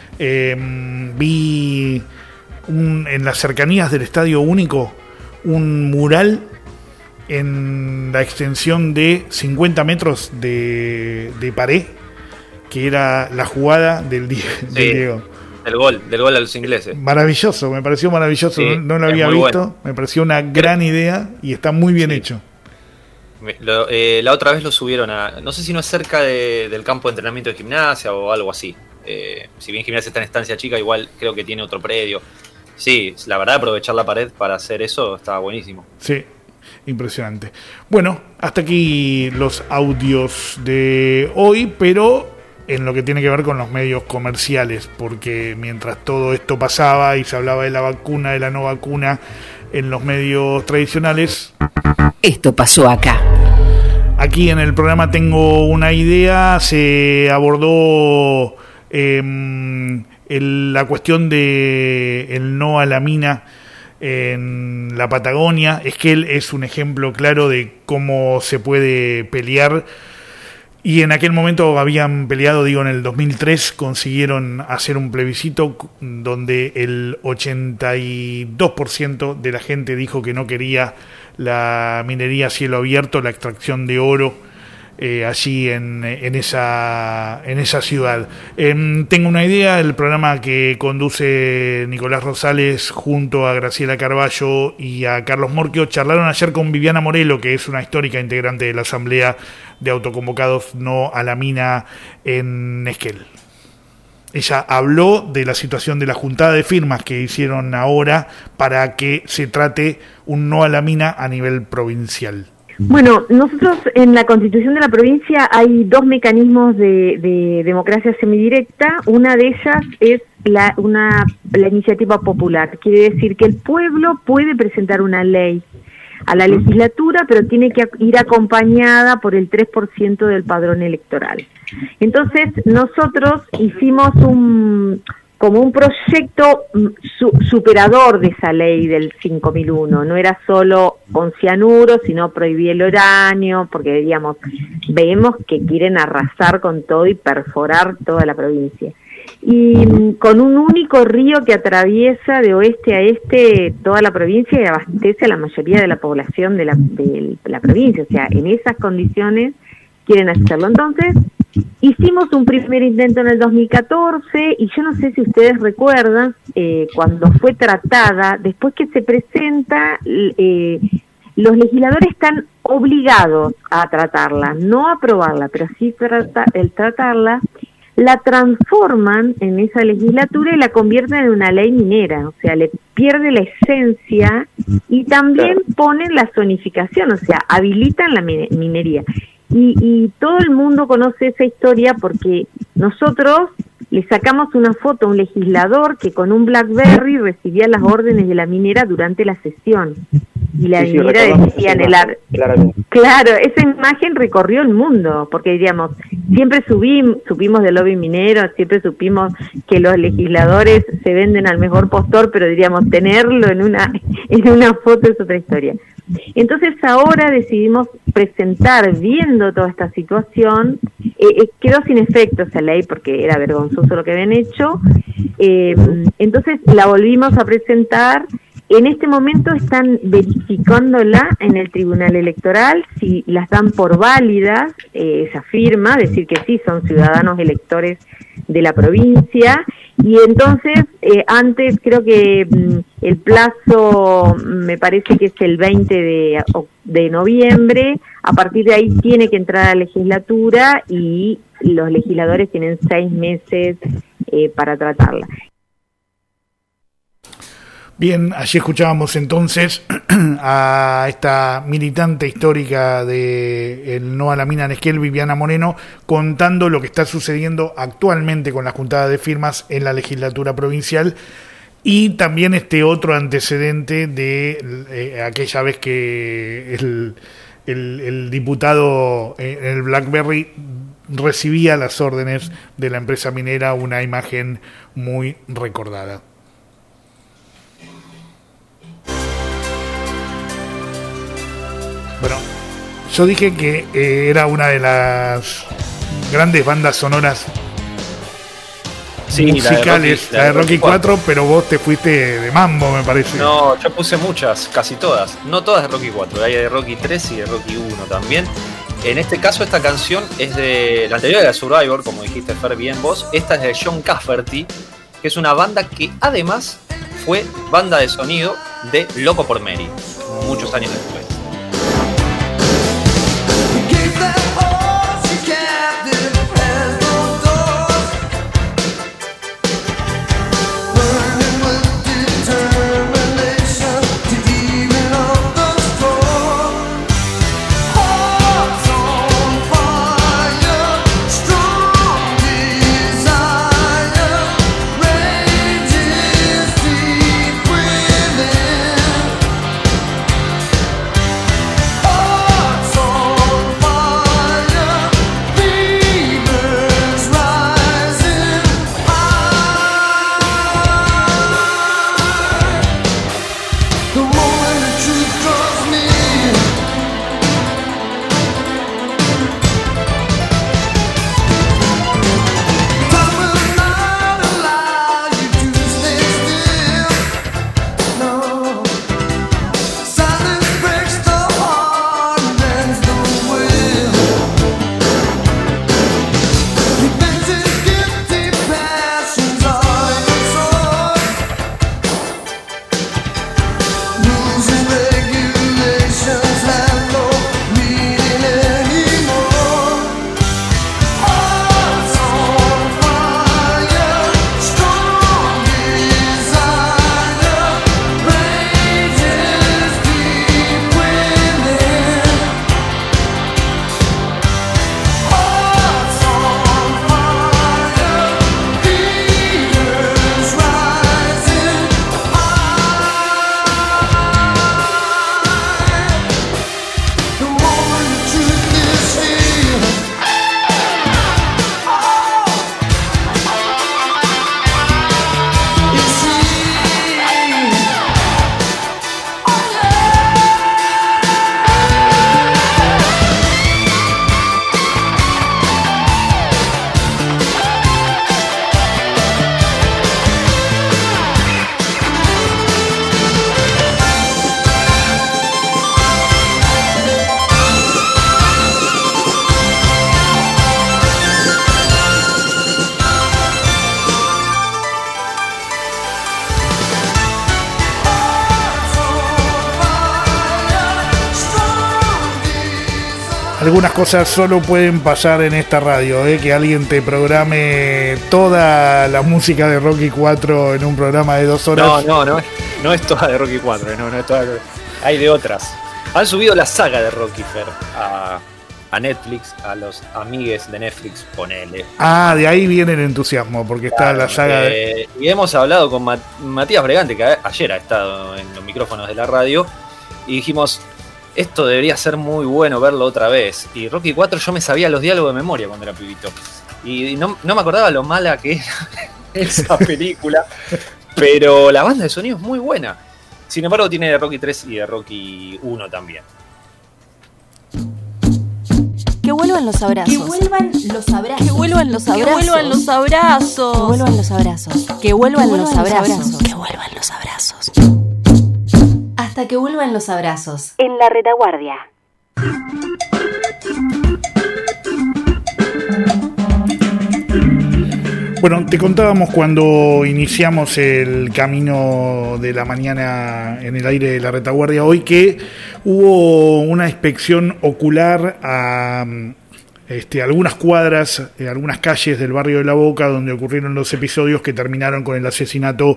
vi en las cercanías del Estadio Único un mural en la extensión de 50 metros de pared, que era la jugada del Diego. Del gol a los ingleses. Maravilloso, me pareció maravilloso. Sí, no lo había visto. Bueno. Me pareció una gran idea y está muy bien hecho. La otra vez lo subieron no sé si no es cerca del campo de entrenamiento de gimnasia o algo así. Si bien gimnasia está en estancia chica, igual creo que tiene otro predio. Sí, la verdad, aprovechar la pared para hacer eso está buenísimo. Sí, impresionante. Bueno, hasta aquí los audios de hoy, pero en lo que tiene que ver con los medios comerciales, porque mientras todo esto pasaba y se hablaba de la vacuna, de la no vacuna en los medios tradicionales, esto pasó acá. Aquí en el programa Tengo una idea, se abordó la cuestión de el no a la mina en la Patagonia. Esquel es un ejemplo claro de cómo se puede pelear, y en aquel momento habían peleado, en el 2003 consiguieron hacer un plebiscito donde el 82% de la gente dijo que no quería la minería a cielo abierto, la extracción de oro allí en esa ciudad. Tengo una idea, el programa que conduce Nicolás Rosales junto a Graciela Carballo y a Carlos Morquio charlaron ayer con Viviana Morelo, que es una histórica integrante de la Asamblea de Autoconvocados No a la Mina en Esquel. Ella habló de la situación de la juntada de firmas que hicieron ahora para que se trate un no a la mina a nivel provincial. Bueno, nosotros en la Constitución de la provincia hay dos mecanismos de democracia semidirecta. Una de ellas es la iniciativa popular. Quiere decir que el pueblo puede presentar una ley a la legislatura, pero tiene que ir acompañada por el 3% del padrón electoral. Entonces, nosotros hicimos como un proyecto superador de esa ley del 5001. No era solo con cianuro, sino prohibir el uranio, porque vemos que quieren arrasar con todo y perforar toda la provincia. Y con un único río que atraviesa de oeste a este toda la provincia y abastece a la mayoría de la población de la provincia. O sea, en esas condiciones quieren hacerlo. Entonces, hicimos un primer intento en el 2014 y yo no sé si ustedes recuerdan cuando fue tratada, después que se presenta, los legisladores están obligados a tratarla, no a aprobarla, pero sí tratarla. La transforman en esa legislatura y la convierten en una ley minera, o sea, le pierde la esencia y también ponen la zonificación, o sea, habilitan la minería. Y todo el mundo conoce esa historia porque nosotros le sacamos una foto a un legislador que con un BlackBerry recibía las órdenes de la minera durante la sesión. Y la minera decía en el Claro, esa imagen recorrió el mundo, porque siempre supimos del lobby minero, siempre supimos que los legisladores se venden al mejor postor, pero tenerlo en una foto es otra historia. Entonces ahora decidimos presentar, viendo toda esta situación, quedó sin efecto esa ley porque era vergonzoso lo que habían hecho, entonces la volvimos a presentar. En este momento están verificándola en el Tribunal Electoral, si las dan por válidas, esa firma, decir que sí, son ciudadanos electores de la provincia, y entonces, antes creo que el plazo me parece que es el 20 de noviembre, a partir de ahí tiene que entrar a la legislatura y los legisladores tienen 6 meses para tratarla. Bien, allí escuchábamos entonces a esta militante histórica de el No a la Mina en Esquel, Viviana Moreno, contando lo que está sucediendo actualmente con la juntada de firmas en la legislatura provincial y también este otro antecedente de aquella vez que el diputado en el BlackBerry recibía las órdenes de la empresa minera, una imagen muy recordada. Bueno, yo dije que era una de las grandes bandas sonoras musicales, la de Rocky 4, pero vos te fuiste de mambo, me parece. No, yo puse muchas, casi todas. No todas de Rocky 4, hay de Rocky 3 y de Rocky 1 también. En este caso, esta canción es de la anterior de Survivor, como dijiste, Fer, bien vos. Esta es de John Cafferty, que es una banda que además fue banda de sonido de Loco por Mary, muchos años después. Algunas cosas solo pueden pasar en esta radio, que alguien te programe toda la música de Rocky 4 en un programa de 2 horas. No es toda de Rocky 4, no es toda. Hay de otras. Han subido la saga de Rocky, Fer, a Netflix, a los amigues de Netflix, ponele. Ah, de ahí viene el entusiasmo, porque está la saga Y hemos hablado con Matías Bregante, que ayer ha estado en los micrófonos de la radio, y dijimos, esto debería ser muy bueno verlo otra vez. Y Rocky 4 yo me sabía los diálogos de memoria cuando era pibito. Y no me acordaba lo mala que era esa película, pero la banda de sonido es muy buena. Sin embargo, tiene de Rocky 3 y de Rocky 1 también. Que vuelvan los abrazos. Que vuelvan los abrazos. Que vuelvan los abrazos. Que vuelvan los abrazos. Que vuelvan los abrazos. Que vuelvan los abrazos. Que vuelvan los abrazos. Hasta que vuelvan los abrazos. En la retaguardia. Bueno, te contábamos cuando iniciamos el camino de la mañana en el aire de la retaguardia hoy que hubo una inspección ocular a algunas cuadras, algunas calles del barrio de La Boca donde ocurrieron los episodios que terminaron con el asesinato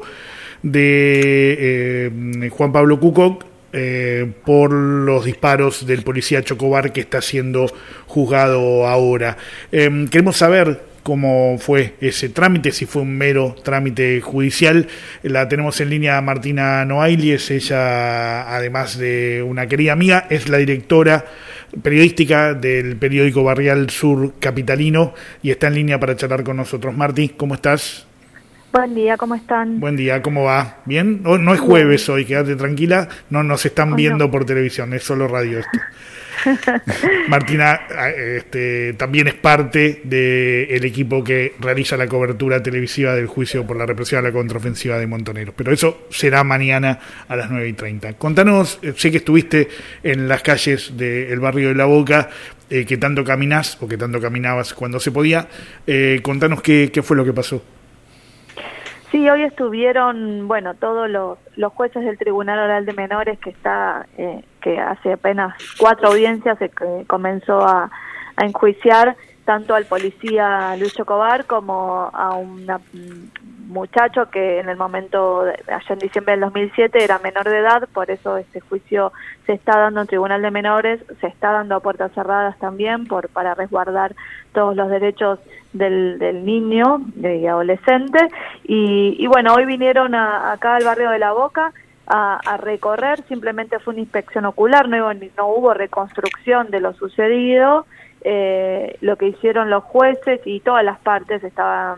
de Juan Pablo Cuco por los disparos del policía Chocobar que está siendo juzgado ahora. Queremos saber cómo fue ese trámite, si fue un mero trámite judicial. La tenemos en línea a Martina Noailly, es ella, además de una querida amiga, es la directora periodística del periódico Barrial Sur Capitalino y está en línea para charlar con nosotros. Marti, ¿cómo estás? Buen día, ¿cómo están? Buen día, ¿cómo va? ¿Bien? No es jueves hoy, quédate tranquila, no nos están viendo por televisión, es solo radio esto. Martina también es parte del equipo que realiza la cobertura televisiva del juicio por la represión a la contraofensiva de Montoneros, pero eso será mañana a las 9:30. Contanos, sé que estuviste en las calles del barrio de La Boca, que tanto caminás o que tanto caminabas cuando se podía, contanos qué fue lo que pasó. Sí, hoy estuvieron, todos los jueces del Tribunal Oral de Menores que hace apenas 4 audiencias se comenzó a enjuiciar tanto al policía Luis Chocobar como a un muchacho que en el momento, allá en diciembre del 2007, era menor de edad. Por eso este juicio se está dando en Tribunal de Menores, se está dando a puertas cerradas también para resguardar todos los derechos del niño y adolescente. Y hoy vinieron acá al barrio de La Boca a recorrer. Simplemente fue una inspección ocular, no hubo reconstrucción de lo sucedido. Lo que hicieron los jueces y todas las partes, estaba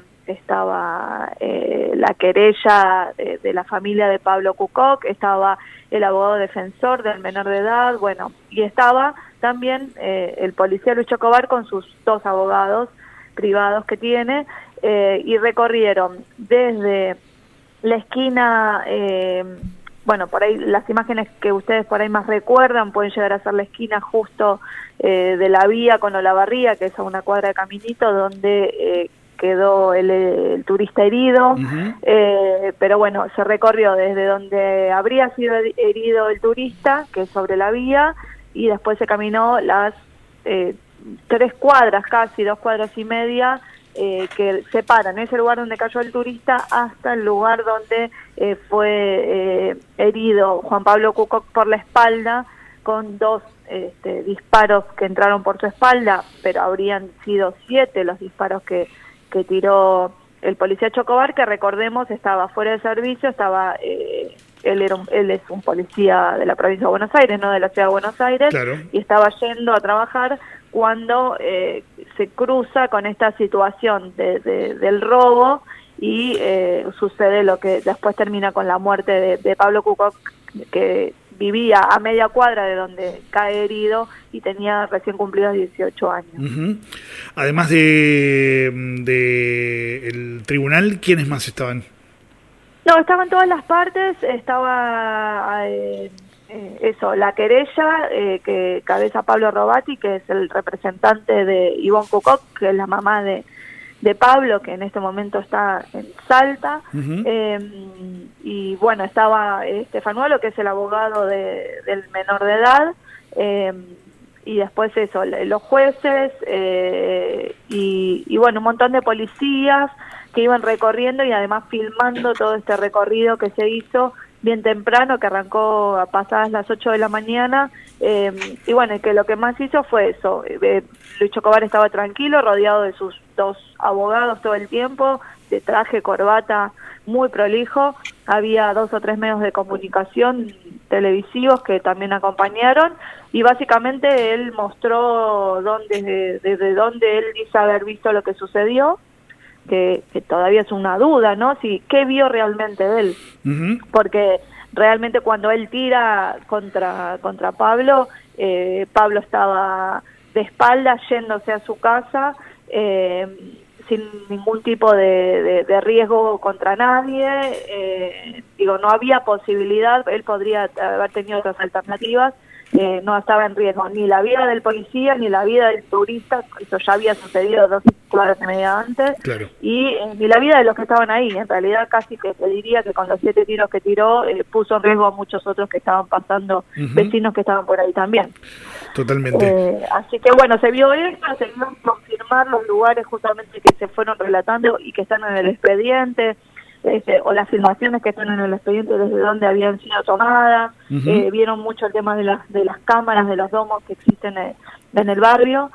la querella de la familia de Pablo Cucoc, estaba el abogado defensor del menor de edad, y estaba también el policía Luis Chocobar con sus 2 abogados privados que tiene, y recorrieron desde la esquina, por ahí las imágenes que ustedes por ahí más recuerdan pueden llegar a ser la esquina justo de la vía con Olavarría, que es a una cuadra de caminito, donde quedó el turista herido. Pero se recorrió desde donde habría sido herido el turista, que es sobre la vía, y después se caminó las 3 cuadras, casi 2 cuadras y media, que separan ese lugar donde cayó el turista hasta el lugar donde fue herido Juan Pablo Cucoc por la espalda, con 2 disparos que entraron por su espalda, pero habrían sido 7 los disparos que tiró el policía Chocobar, que recordemos estaba fuera de servicio, él es un policía de la provincia de Buenos Aires, no de la ciudad de Buenos Aires, claro. Y estaba yendo a trabajar cuando se cruza con esta situación del robo y sucede lo que después termina con la muerte de Pablo Cucoc, que vivía a media cuadra de donde cae herido y tenía recién cumplidos 18 años. Además de el tribunal, ¿quiénes más estaban? No, estaban todas las partes. Estaba la querella que cabeza Pablo Robati, que es el representante de Ivonne Cucoc, que es la mamá de Pablo, que en este momento está en Salta. Y estaba Fanuelo, que es el abogado del menor de edad, y después los jueces, y un montón de policías que iban recorriendo y además filmando todo este recorrido que se hizo bien temprano, que arrancó a pasadas las 8 de la mañana, y que lo que más hizo fue eso. Luis Chocobar estaba tranquilo, rodeado de sus 2 abogados todo el tiempo, de traje, corbata, muy prolijo. Había 2 o 3 medios de comunicación televisivos que también acompañaron, y básicamente él mostró desde dónde él dice haber visto lo que sucedió, que todavía es una duda, ¿no? ¿Qué vio realmente de él? Porque realmente cuando él tira contra Pablo, Pablo estaba de espaldas yéndose a su casa, sin ningún tipo de riesgo contra nadie. No había posibilidad, él podría haber tenido otras alternativas. No estaba en riesgo ni la vida del policía ni la vida del turista, eso ya había sucedido 2 cuadras y media antes, claro. Y ni la vida de los que estaban ahí. En realidad casi que te diría que con los 7 tiros que tiró puso en riesgo a muchos otros que estaban pasando, vecinos que estaban por ahí también. Totalmente. Así que se vio esto, se vio confirmar los lugares justamente que se fueron relatando y que están en el expediente, o las filmaciones que están en el expediente desde donde habían sido tomadas. Vieron mucho el tema de las cámaras, de los domos que existen en el barrio,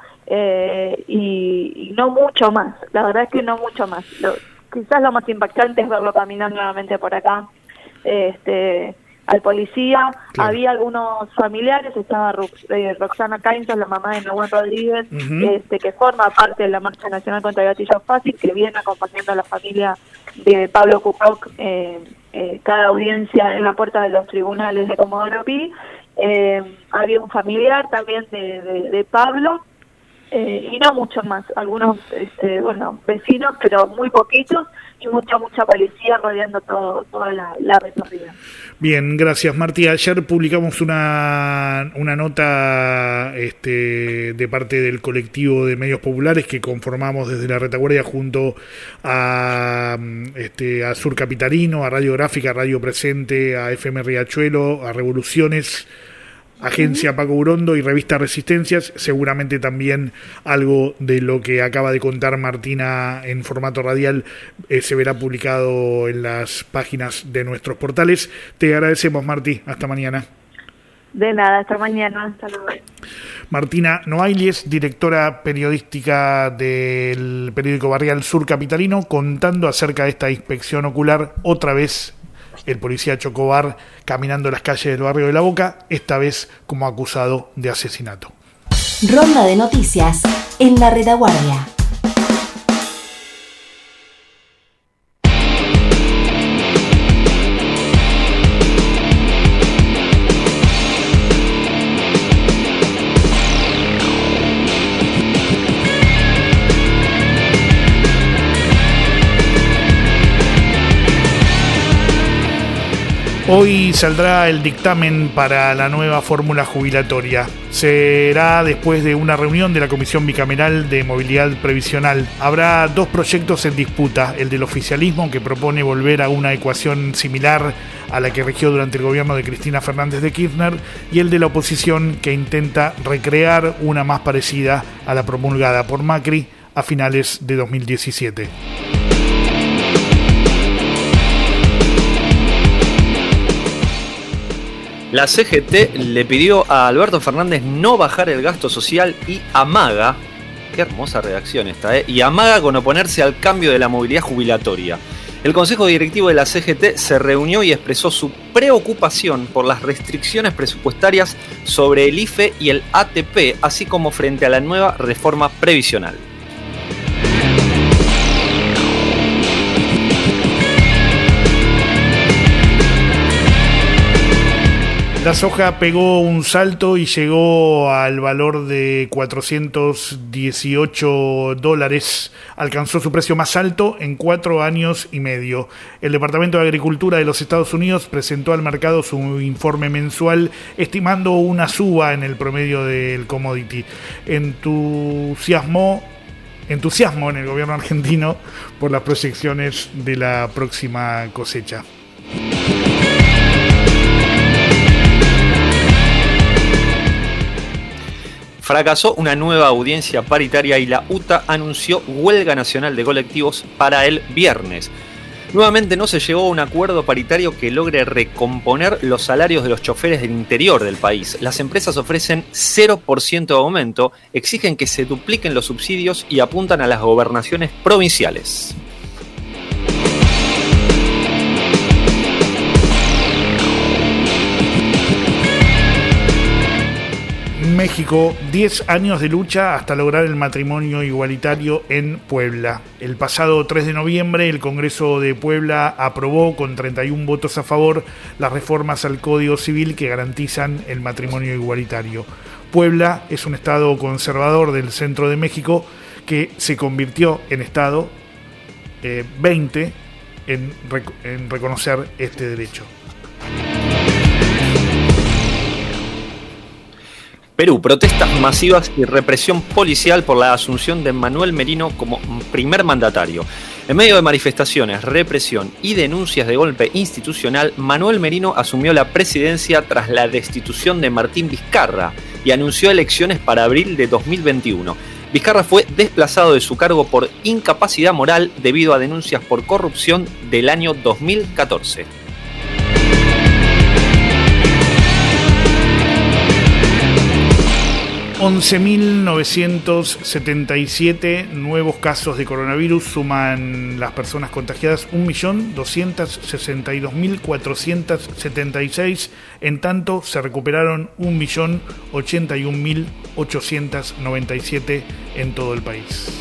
y no mucho más. La verdad es que no mucho más. Quizás lo más impactante es verlo caminar nuevamente por acá, al policía. Claro. Había algunos familiares, estaba Roxana Cainzos, la mamá de Nahuel Rodríguez, que forma parte de la Marcha Nacional contra el Gatillo Fácil, que viene acompañando a la familia de Pablo Cucoc cada audiencia en la puerta de los tribunales de Comodoro Pi. Había un familiar también de Pablo, y no muchos más, algunos vecinos, pero muy poquitos, y mucha policía rodeando toda la recorrida. Bien, gracias Martí. Ayer publicamos una nota de parte del colectivo de medios populares que conformamos desde la retaguardia junto a Sur Capitalino, a Radio Gráfica, a Radio Presente, a FM Riachuelo, a Revoluciones, Agencia Paco Urondo y Revista Resistencias. Seguramente también algo de lo que acaba de contar Martina en formato radial se verá publicado en las páginas de nuestros portales. Te agradecemos, Martí. Hasta mañana. De nada, hasta mañana. Hasta luego. Martina Noailles, directora periodística del periódico barrial Sur Capitalino, contando acerca de esta inspección ocular. Otra vez el policía Chocobar caminando las calles del barrio de La Boca, esta vez como acusado de asesinato. Ronda de noticias en la retaguardia. Hoy saldrá el dictamen para la nueva fórmula jubilatoria. Será después de una reunión de la Comisión Bicameral de Movilidad Previsional. Habrá dos proyectos en disputa, el del oficialismo, que propone volver a una ecuación similar a la que rigió durante el gobierno de Cristina Fernández de Kirchner, y el de la oposición, que intenta recrear una más parecida a la promulgada por Macri a finales de 2017. La CGT le pidió a Alberto Fernández no bajar el gasto social y amaga, qué hermosa redacción esta, y amaga con oponerse al cambio de la movilidad jubilatoria. El Consejo Directivo de la CGT se reunió y expresó su preocupación por las restricciones presupuestarias sobre el IFE y el ATP, así como frente a la nueva reforma previsional. La soja pegó un salto y llegó al valor de $418. Alcanzó su precio más alto en 4 años y medio. El Departamento de Agricultura de los Estados Unidos presentó al mercado su informe mensual, estimando una suba en el promedio del commodity. Entusiasmo en el gobierno argentino por las proyecciones de la próxima cosecha. Fracasó una nueva audiencia paritaria y la UTA anunció huelga nacional de colectivos para el viernes. Nuevamente no se llegó a un acuerdo paritario que logre recomponer los salarios de los choferes del interior del país. Las empresas ofrecen 0% de aumento, exigen que se dupliquen los subsidios y apuntan a las gobernaciones provinciales. México, 10 años de lucha hasta lograr el matrimonio igualitario en Puebla. El pasado 3 de noviembre, el Congreso de Puebla aprobó con 31 votos a favor las reformas al Código Civil que garantizan el matrimonio igualitario. Puebla es un estado conservador del centro de México que se convirtió en estado 20 en reconocer este derecho. Perú, protestas masivas y represión policial por la asunción de Manuel Merino como primer mandatario. En medio de manifestaciones, represión y denuncias de golpe institucional, Manuel Merino asumió la presidencia tras la destitución de Martín Vizcarra y anunció elecciones para abril de 2021. Vizcarra fue desplazado de su cargo por incapacidad moral debido a denuncias por corrupción del año 2014. 11.977 nuevos casos de coronavirus, suman las personas contagiadas 1.262.476. En tanto, se recuperaron 1.081.897 en todo el país.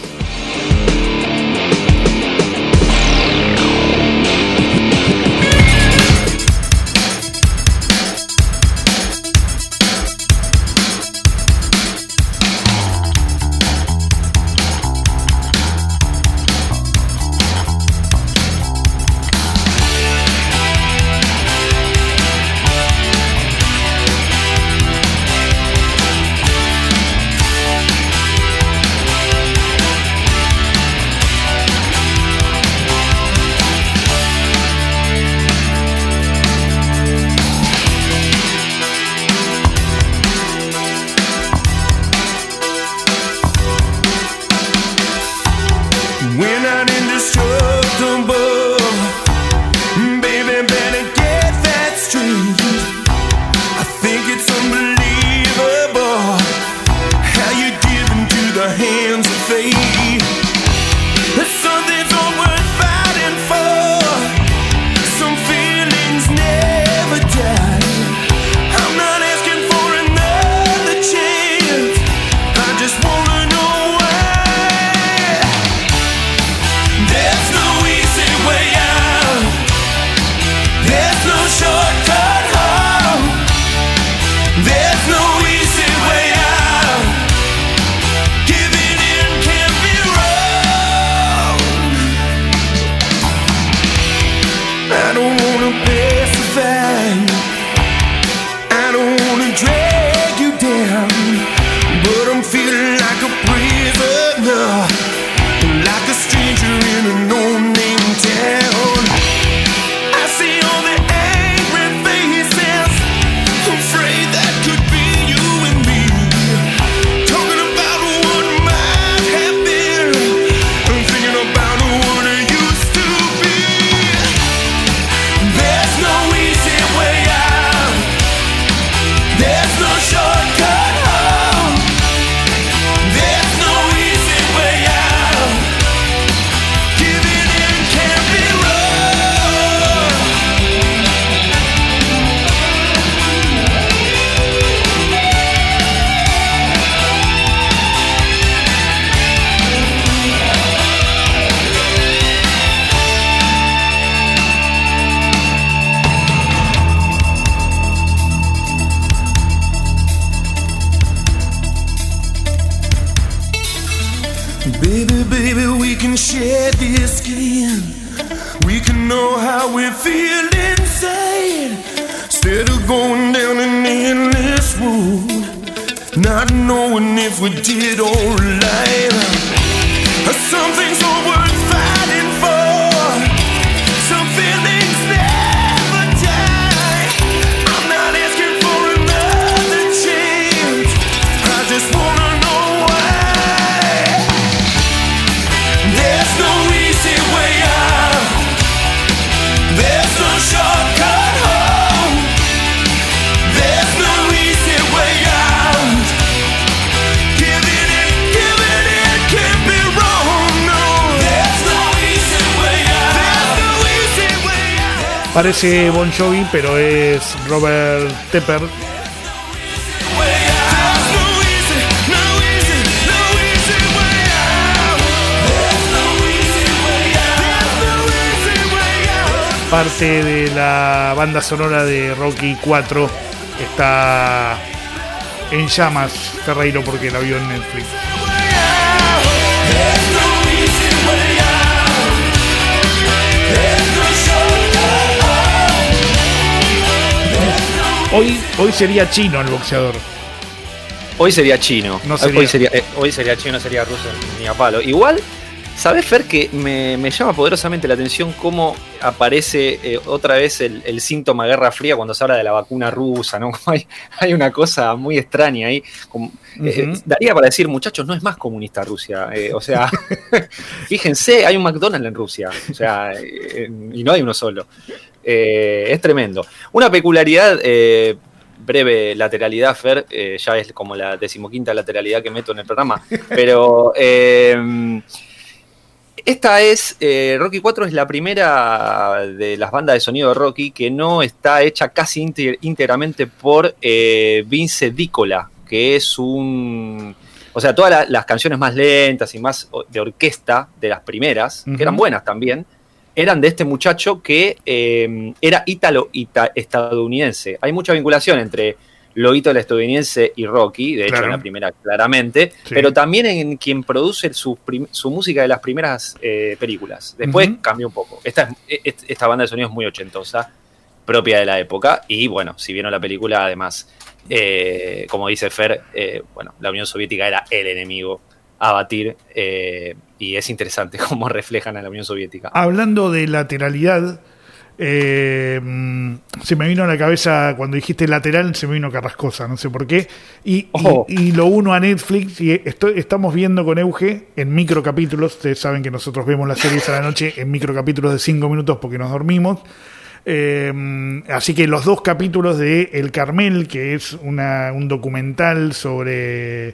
Baby, baby, we can share this skin. We can know how we feel inside. Instead of going down an endless road, not knowing if we did alright. Some things are worth fighting for. Some feelings never die. I'm not asking for another chance. I just wanna know why. There's no easy way out. There's no shortcut home. There's no easy way out. Giving it can't be wrong. No, there's no easy way out. There's no easy way out. Parece Bon Jovi, pero es Robert Tepper. Parte de la banda sonora de Rocky 4 está en llamas, Ferreiro, porque la vio en Netflix. Hoy sería chino el boxeador. Hoy sería chino. No sería. Hoy sería chino, no sería ruso ni a palo. Igual, ¿sabés, Fer, que me llama poderosamente la atención cómo aparece otra vez el síntoma Guerra Fría cuando se habla de la vacuna rusa, ¿no? Hay una cosa muy extraña ahí. Daría para decir, muchachos, no es más comunista Rusia. O sea, fíjense, hay un McDonald's en Rusia. O sea, y no hay uno solo. Es tremendo. Una peculiaridad, breve lateralidad, Fer, ya es como la 15ª lateralidad que meto en el programa, pero esta es, Rocky 4 es la primera de las bandas de sonido de Rocky que no está hecha casi íntegramente por Vince Dícola, que es un... O sea, todas las canciones más lentas y más de orquesta de las primeras, que eran buenas también, eran de este muchacho que era ítalo-estadounidense. Hay mucha vinculación entre lo ítalo-estadounidense y Rocky, de hecho en la primera claramente, pero también en quien produce su música de las primeras películas. Después cambió un poco. Esta banda de sonido es muy ochentosa, propia de la época, y bueno, si vieron la película, además, como dice Fer, bueno, la Unión Soviética era el enemigo a batir, y es interesante cómo reflejan a la Unión Soviética. Hablando de lateralidad, se me vino a la cabeza cuando dijiste lateral, se me vino Carrascosa, no sé por qué, y lo uno a Netflix, y estamos viendo con Euge en microcapítulos. Ustedes saben que nosotros vemos las series a la noche en microcapítulos de 5 minutos porque nos dormimos. Así que los 2 capítulos de El Carmel, que es un documental sobre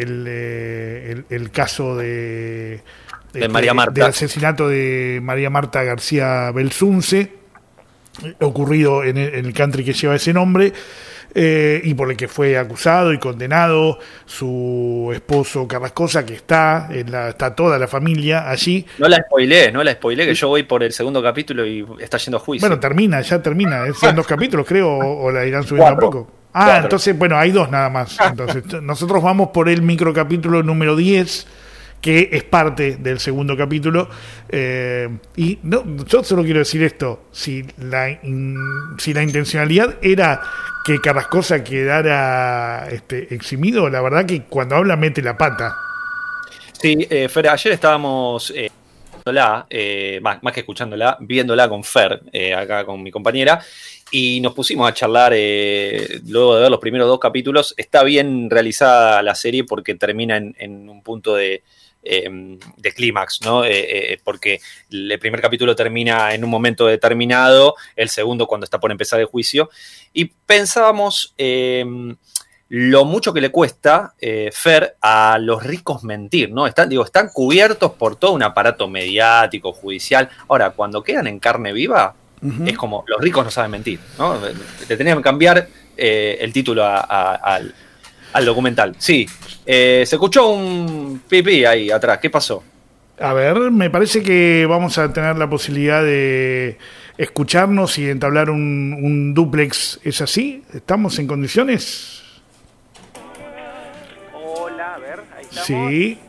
el caso de María Marta, del asesinato de María Marta García Belsunce, ocurrido en el country que lleva ese nombre, y por el que fue acusado y condenado su esposo Carrascosa, que está toda la familia allí. No la spoileé, que yo voy por el segundo capítulo y está yendo a juicio. Bueno, ya termina, son 2 capítulos creo, o la irán subiendo 4. A poco. 4. Entonces, bueno, hay 2 nada más. Entonces, nosotros vamos por el microcapítulo número 10, que es parte del segundo capítulo, y no, yo solo quiero decir esto: si la intencionalidad era que Carrascosa quedara eximido, la verdad que cuando habla mete la pata. Sí, Fer, ayer estábamos más que escuchándola, viéndola con Fer, acá con mi compañera, y nos pusimos a charlar luego de ver los primeros 2 capítulos. Está bien realizada la serie porque termina en un punto de clímax, ¿no? Porque el primer capítulo termina en un momento determinado, el segundo cuando está por empezar el juicio, y pensábamos lo mucho que le cuesta, Fer, a los ricos mentir, ¿no? Están cubiertos por todo un aparato mediático, judicial. Ahora, cuando quedan en carne viva, es como, los ricos no saben mentir, ¿no? Le tenían que cambiar el título al documental. Sí, se escuchó un pipí ahí atrás. ¿Qué pasó? A ver, me parece que vamos a tener la posibilidad de escucharnos y entablar un dúplex. ¿Es así? ¿Estamos en condiciones? Hola, a ver, ahí estamos. Sí.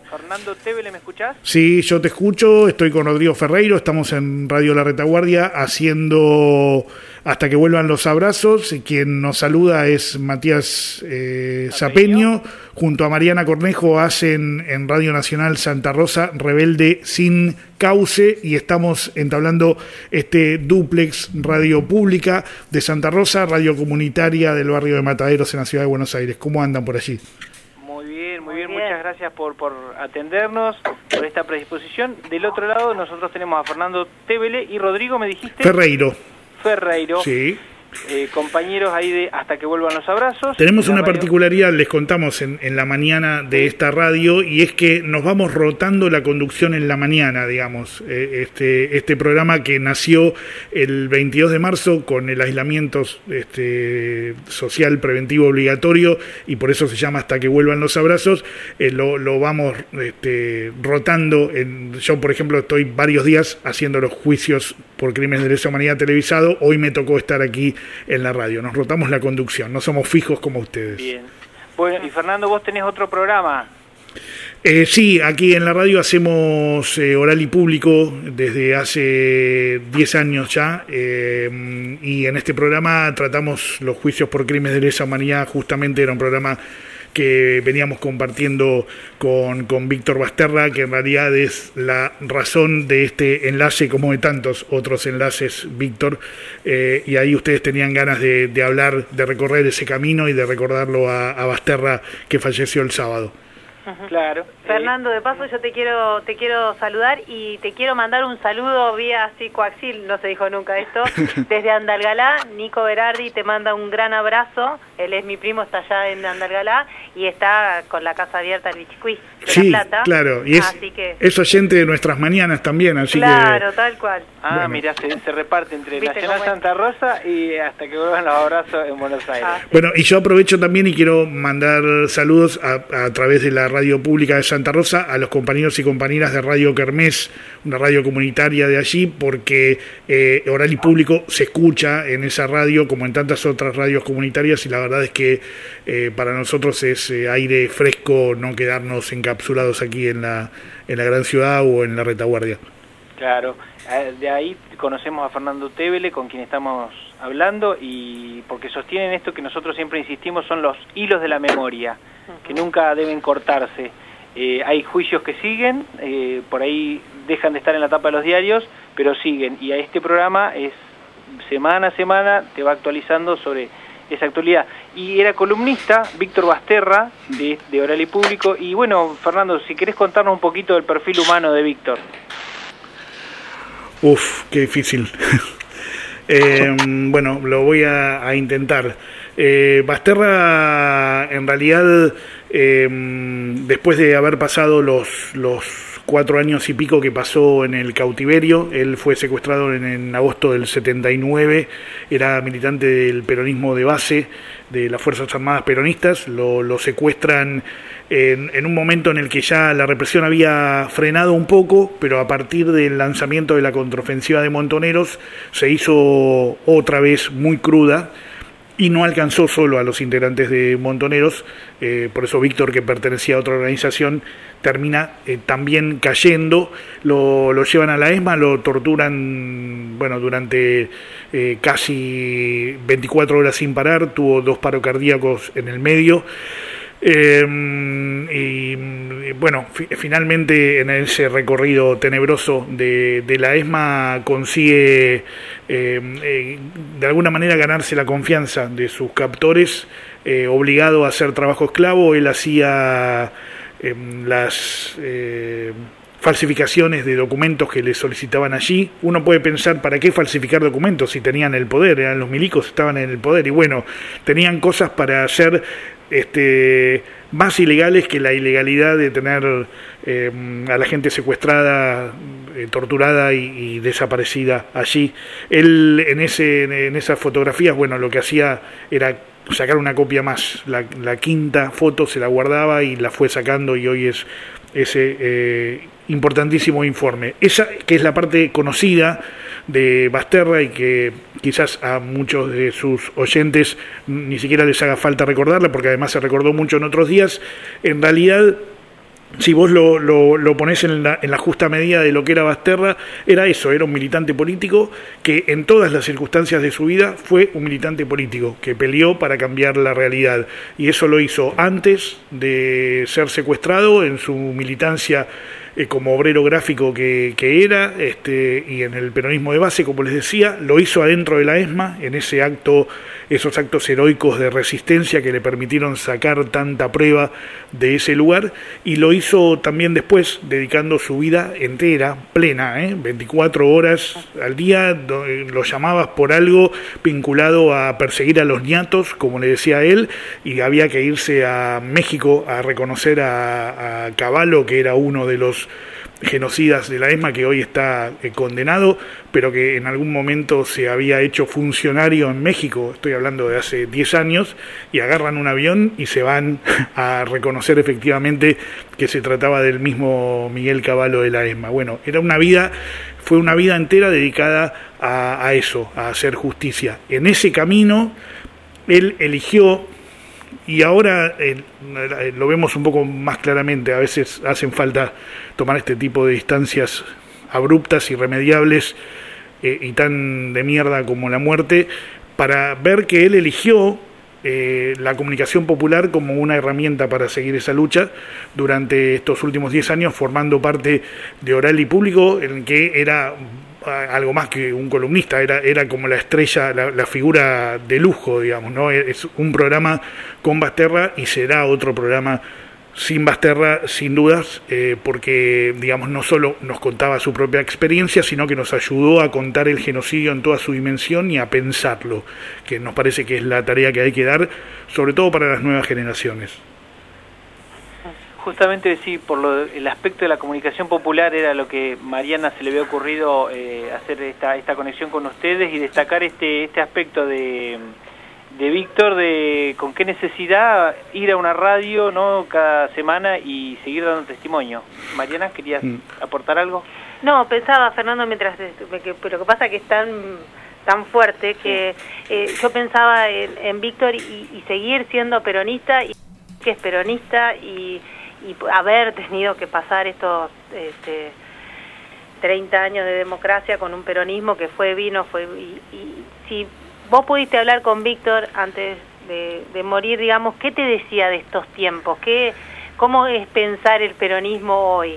Fernando Tevele, ¿me escuchás? Sí, yo te escucho, estoy con Rodrigo Ferreiro, estamos en Radio La Retaguardia haciendo Hasta que vuelvan los abrazos. Quien nos saluda es Matías Zapeño, junto a Mariana Cornejo hacen en Radio Nacional Santa Rosa Rebelde sin Cauce, y estamos entablando este dúplex radio pública de Santa Rosa, radio comunitaria del barrio de Mataderos en la ciudad de Buenos Aires. ¿Cómo andan por allí? Muy bien, muchas gracias por atendernos, por esta predisposición. Del otro lado nosotros tenemos a Fernando Tevele y Rodrigo, ¿me dijiste? Ferreiro. Sí. Compañeros ahí de Hasta que vuelvan los abrazos. Tenemos una particularidad, les contamos en la mañana de esta radio, y es que nos vamos rotando la conducción en la mañana, digamos. Este programa que nació el 22 de marzo con el aislamiento social preventivo obligatorio, y por eso se llama Hasta que vuelvan los abrazos, lo vamos rotando. Yo, por ejemplo, estoy varios días haciendo los juicios por crímenes de lesa humanidad televisado. Hoy me tocó estar aquí en la radio. Nos rotamos la conducción, no somos fijos como ustedes. Bien. Bueno, y Fernando, vos tenés otro programa. Sí, aquí en la radio hacemos oral y público desde hace 10 años ya, y en este programa tratamos los juicios por crímenes de lesa humanidad. Justamente era un programa que veníamos compartiendo con Víctor Basterra, que en realidad es la razón de este enlace, como de tantos otros enlaces, Víctor, y ahí ustedes tenían ganas de hablar, de recorrer ese camino y de recordarlo a Basterra, que falleció el sábado. Claro. Fernando, de paso yo te quiero saludar y te quiero mandar un saludo vía psicoaxil, no se dijo nunca esto, desde Andalgalá. Nico Berardi te manda un gran abrazo, él es mi primo, está allá en Andalgalá y está con la casa abierta el Bichicuí de Sí, La Plata. Claro, y es oyente de nuestras mañanas también, así claro, tal cual. Bueno. Mira, se reparte entre Nacional Santa Rosa y Hasta que vuelvan los abrazos en Buenos Aires. Sí. Bueno, y yo aprovecho también y quiero mandar saludos a través de la radio pública de Santa Rosa a los compañeros y compañeras de Radio Kermés, una radio comunitaria de allí, porque oral y público se escucha en esa radio como en tantas otras radios comunitarias, y la verdad es que para nosotros es aire fresco no quedarnos encapsulados aquí en la gran ciudad o en la retaguardia. Claro, de ahí conocemos a Fernando Tevele, con quien estamos hablando, y porque sostienen esto que nosotros siempre insistimos, son los hilos de la memoria, que nunca deben cortarse. Hay juicios que siguen, por ahí dejan de estar en la tapa de los diarios, pero siguen, y a este programa es semana a semana, te va actualizando sobre esa actualidad. Y era columnista Víctor Basterra de Oral y Público. Y bueno, Fernando, si querés contarnos un poquito del perfil humano de Víctor. Uf, qué difícil. Bueno, lo voy a intentar. Basterra, en realidad, después de haber pasado los 4 años y pico que pasó en el cautiverio, él fue secuestrado en agosto del 79, era militante del peronismo de base, de las Fuerzas Armadas Peronistas, lo secuestran en un momento en el que ya la represión había frenado un poco, pero a partir del lanzamiento de la contraofensiva de Montoneros se hizo otra vez muy cruda, y no alcanzó solo a los integrantes de Montoneros, por eso Víctor, que pertenecía a otra organización, termina también cayendo, lo llevan a la ESMA, lo torturan durante casi 24 horas sin parar, tuvo 2 paros cardíacos en el medio. Finalmente en ese recorrido tenebroso de la ESMA consigue de alguna manera ganarse la confianza de sus captores, obligado a hacer trabajo esclavo. Él hacía las falsificaciones de documentos que le solicitaban allí. Uno puede pensar, ¿para qué falsificar documentos si tenían el poder? Eran los milicos, estaban en el poder, y bueno, tenían cosas para hacer más ilegales que la ilegalidad de tener a la gente secuestrada, torturada y desaparecida allí. Él en esas fotografías, lo que hacía era sacar una copia más, la quinta foto se la guardaba y la fue sacando, y hoy es ese importantísimo informe. Esa que es la parte conocida de Basterra y que quizás a muchos de sus oyentes ni siquiera les haga falta recordarla, porque además se recordó mucho en otros días. En realidad si vos lo ponés en la justa medida de lo que era Basterra, era eso, era un militante político que en todas las circunstancias de su vida fue un militante político, que peleó para cambiar la realidad. Y eso lo hizo antes de ser secuestrado, en su militancia como obrero gráfico que era, y en el peronismo de base, como les decía, lo hizo adentro de la ESMA, en esos actos heroicos de resistencia que le permitieron sacar tanta prueba de ese lugar, y lo hizo también después, dedicando su vida entera, plena, 24 horas al día, lo llamabas por algo vinculado a perseguir a los ñatos, como le decía él, y había que irse a México a reconocer a Cavallo, que era uno de los genocidas de la ESMA, que hoy está condenado, pero que en algún momento se había hecho funcionario en México, estoy hablando de hace 10 años, y agarran un avión y se van a reconocer efectivamente que se trataba del mismo Miguel Cavallo de la ESMA. Bueno, fue una vida entera dedicada a eso, a hacer justicia. En ese camino, él eligió, y ahora lo vemos un poco más claramente, a veces hacen falta tomar este tipo de distancias abruptas, irremediables y tan de mierda como la muerte, para ver que él eligió la comunicación popular como una herramienta para seguir esa lucha durante estos últimos 10 años, formando parte de Oral y Público, en que era algo más que un columnista, era como la estrella, la figura de lujo, digamos, ¿no? Es un programa con Basterra y será otro programa sin Basterra, sin dudas, porque, digamos, no solo nos contaba su propia experiencia, sino que nos ayudó a contar el genocidio en toda su dimensión y a pensarlo, que nos parece que es la tarea que hay que dar, sobre todo para las nuevas generaciones. Justamente sí, el aspecto de la comunicación popular era lo que Mariana se le había ocurrido hacer esta conexión con ustedes y destacar este aspecto de Víctor, de con qué necesidad ir a una radio, ¿no?, cada semana y seguir dando testimonio. Mariana, ¿querías aportar algo? No, pensaba, Fernando, pero lo que pasa que es tan fuerte que yo pensaba en Víctor y seguir siendo peronista, y que es peronista, y haber tenido que pasar estos 30 años de democracia con un peronismo que y si vos pudiste hablar con Víctor antes de morir, digamos, ¿qué te decía de estos tiempos? ¿Cómo es pensar el peronismo hoy?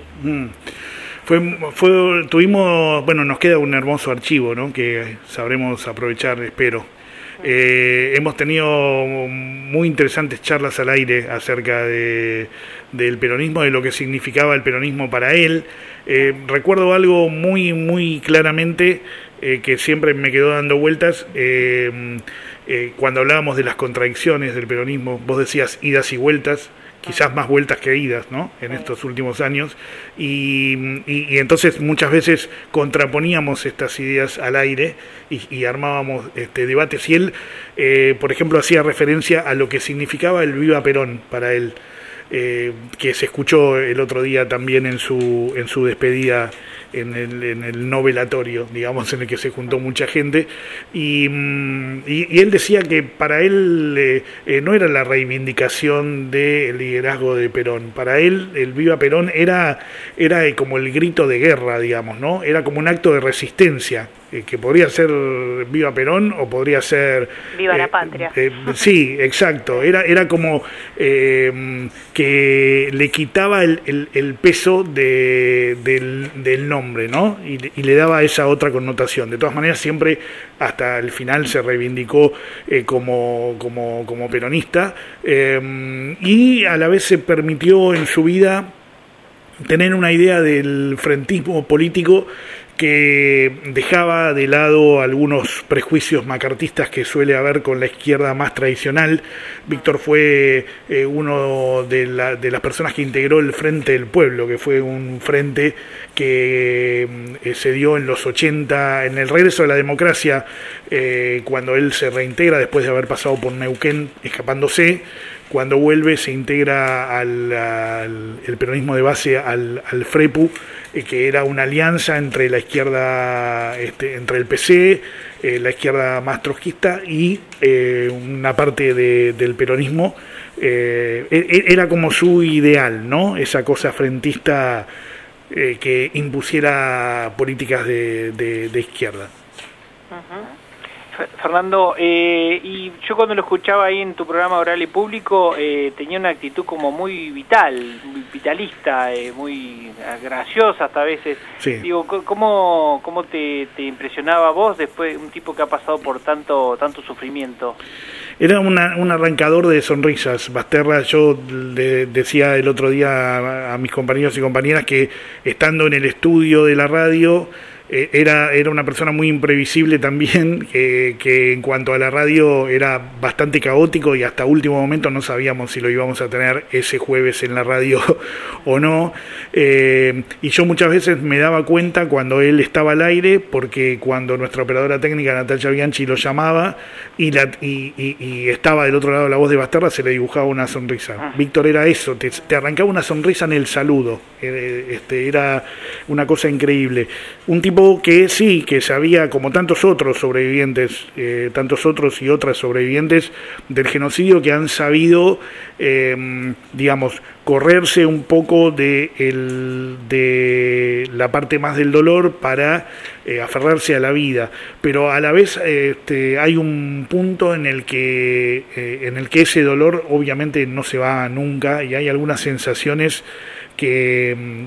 Nos queda un hermoso archivo, ¿no?, que sabremos aprovechar, espero. Hemos tenido muy interesantes charlas al aire acerca del peronismo, de lo que significaba el peronismo para él. Recuerdo algo muy, muy claramente que siempre me quedó dando vueltas. Cuando hablábamos de las contradicciones del peronismo, vos decías idas y vueltas, quizás más vueltas que idas, ¿no?, en estos últimos años, y entonces muchas veces contraponíamos estas ideas al aire y armábamos debates, y él, por ejemplo, hacía referencia a lo que significaba el Viva Perón para él, que se escuchó el otro día también en su despedida en el no velatorio, digamos, en el que se juntó mucha gente, y él decía que para él no era la reivindicación del liderazgo de Perón, para él el Viva Perón era como el grito de guerra, digamos, ¿no? Era como un acto de resistencia, que podría ser Viva Perón o podría ser Viva la Patria. Sí, exacto, era como que le quitaba el peso del nombre, ¿no? Y le daba esa otra connotación. De todas maneras, siempre hasta el final se reivindicó como peronista, y a la vez se permitió en su vida tener una idea del frentismo político que dejaba de lado algunos prejuicios macartistas que suele haber con la izquierda más tradicional. Víctor fue uno de las personas que integró el Frente del Pueblo, que fue un frente que se dio en los 80, en el regreso de la democracia, cuando él se reintegra después de haber pasado por Neuquén escapándose. Cuando vuelve se integra el peronismo de base, al FREPU, que era una alianza entre la izquierda, entre el PC, la izquierda más trotskista y una parte del peronismo. Era como su ideal, ¿no? Esa cosa frentista que impusiera políticas de izquierda. Fernando, y yo cuando lo escuchaba ahí en tu programa Oral y Público, tenía una actitud como muy vital, muy vitalista, muy graciosa hasta a veces. Sí. Digo, ¿cómo te impresionaba a vos después de un tipo que ha pasado por tanto sufrimiento? Era un arrancador de sonrisas. Basterra, yo le decía el otro día a mis compañeros y compañeras que estando en el estudio de la radio, era una persona muy imprevisible también, que en cuanto a la radio era bastante caótico y hasta último momento no sabíamos si lo íbamos a tener ese jueves en la radio o no. Y yo muchas veces me daba cuenta cuando él estaba al aire, porque cuando nuestra operadora técnica Natalia Bianchi lo llamaba y estaba del otro lado la voz de Basterra, se le dibujaba una sonrisa. Víctor era eso, te arrancaba una sonrisa en el saludo. Era una cosa increíble. Un tipo que sí, que sabía, como tantos otros sobrevivientes, tantos otros y otras sobrevivientes del genocidio, que han sabido, digamos, correrse un poco de la parte más del dolor para aferrarse a la vida, pero a la vez hay un punto en el que ese dolor obviamente no se va nunca, y hay algunas sensaciones que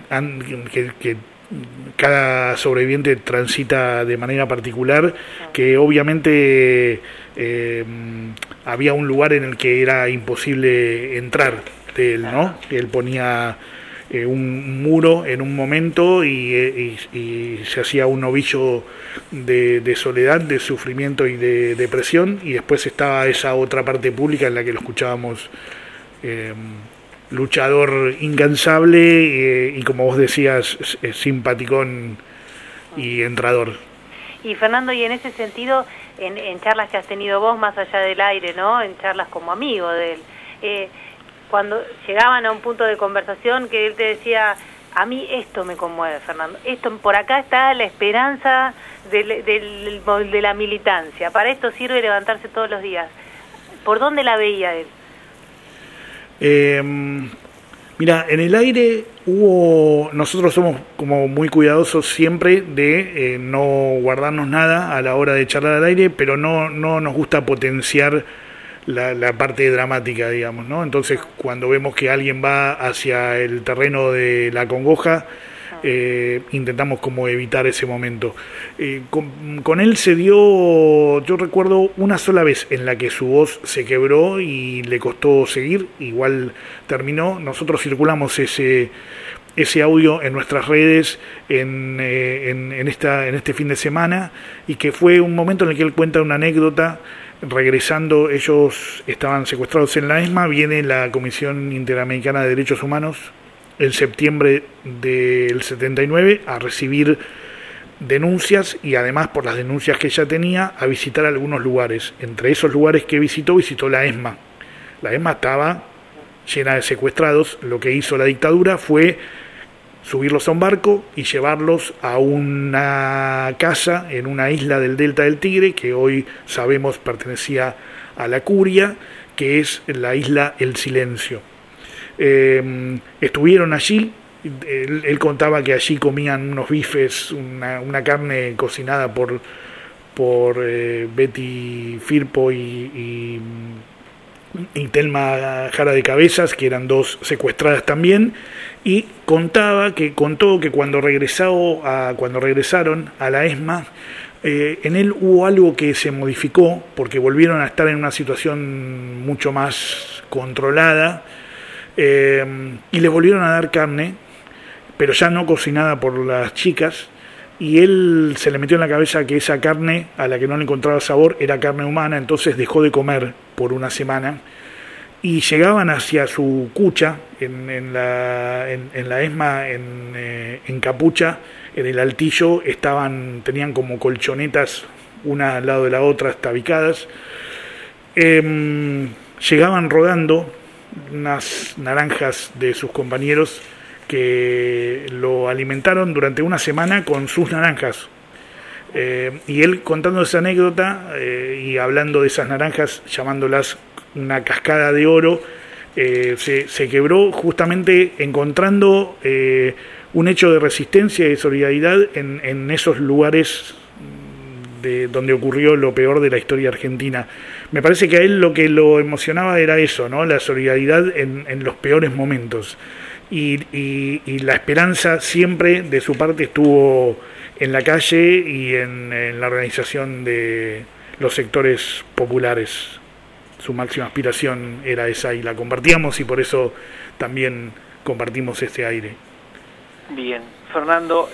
cada sobreviviente transita de manera particular, que obviamente había un lugar en el que era imposible entrar de él, ¿no? Él ponía un muro en un momento y se hacía un ovillo de soledad, de sufrimiento y de depresión, y después estaba esa otra parte pública en la que lo escuchábamos, luchador incansable y como vos decías, simpaticón y entrador. Y Fernando, y en ese sentido, en charlas que has tenido vos más allá del aire, ¿no? En charlas como amigo de él, cuando llegaban a un punto de conversación que él te decía, a mí esto me conmueve, Fernando, esto, por acá está la esperanza de la militancia, para esto sirve levantarse todos los días. ¿Por dónde la veía él? Mira, en el aire nosotros somos como muy cuidadosos siempre de no guardarnos nada a la hora de charlar al aire, pero no nos gusta potenciar la parte dramática, digamos, ¿no? Entonces, cuando vemos que alguien va hacia el terreno de la congoja, intentamos como evitar ese momento. Con él se dio, yo recuerdo una sola vez en la que su voz se quebró y le costó seguir, igual terminó. Nosotros circulamos ese audio en nuestras redes en este fin de semana, y que fue un momento en el que él cuenta una anécdota. Regresando, ellos estaban secuestrados en la ESMA, viene la Comisión Interamericana de Derechos Humanos en septiembre del 79 a recibir denuncias, y además por las denuncias que ella tenía, a visitar algunos lugares. Entre esos lugares que visitó la ESMA. La ESMA estaba llena de secuestrados. Lo que hizo la dictadura fue subirlos a un barco y llevarlos a una casa en una isla del Delta del Tigre, que hoy sabemos pertenecía a la Curia, que es la isla El Silencio. Estuvieron allí. Él contaba que allí comían unos bifes, una carne cocinada por Betty Firpo y Telma Jara de Cabezas, que eran dos secuestradas también, y contó que cuando regresaron a la ESMA, en él hubo algo que se modificó, porque volvieron a estar en una situación mucho más controlada, y les volvieron a dar carne, pero ya no cocinada por las chicas, y él se le metió en la cabeza que esa carne, a la que no le encontraba sabor, era carne humana. Entonces dejó de comer por una semana, y llegaban hacia su cucha en la ESMA, en Capucha, en el altillo, tenían como colchonetas una al lado de la otra, tabicadas. Llegaban rodando unas naranjas de sus compañeros, que lo alimentaron durante una semana con sus naranjas. Y él contando esa anécdota y hablando de esas naranjas, llamándolas una cascada de oro, se quebró justamente encontrando un hecho de resistencia y de solidaridad en esos lugares donde ocurrió lo peor de la historia argentina. Me parece que a él lo que lo emocionaba era eso, ¿no? La solidaridad en los peores momentos. Y la esperanza siempre de su parte estuvo en la calle y en la organización de los sectores populares. Su máxima aspiración era esa y la compartíamos, y por eso también compartimos este aire. Bien, Fernando,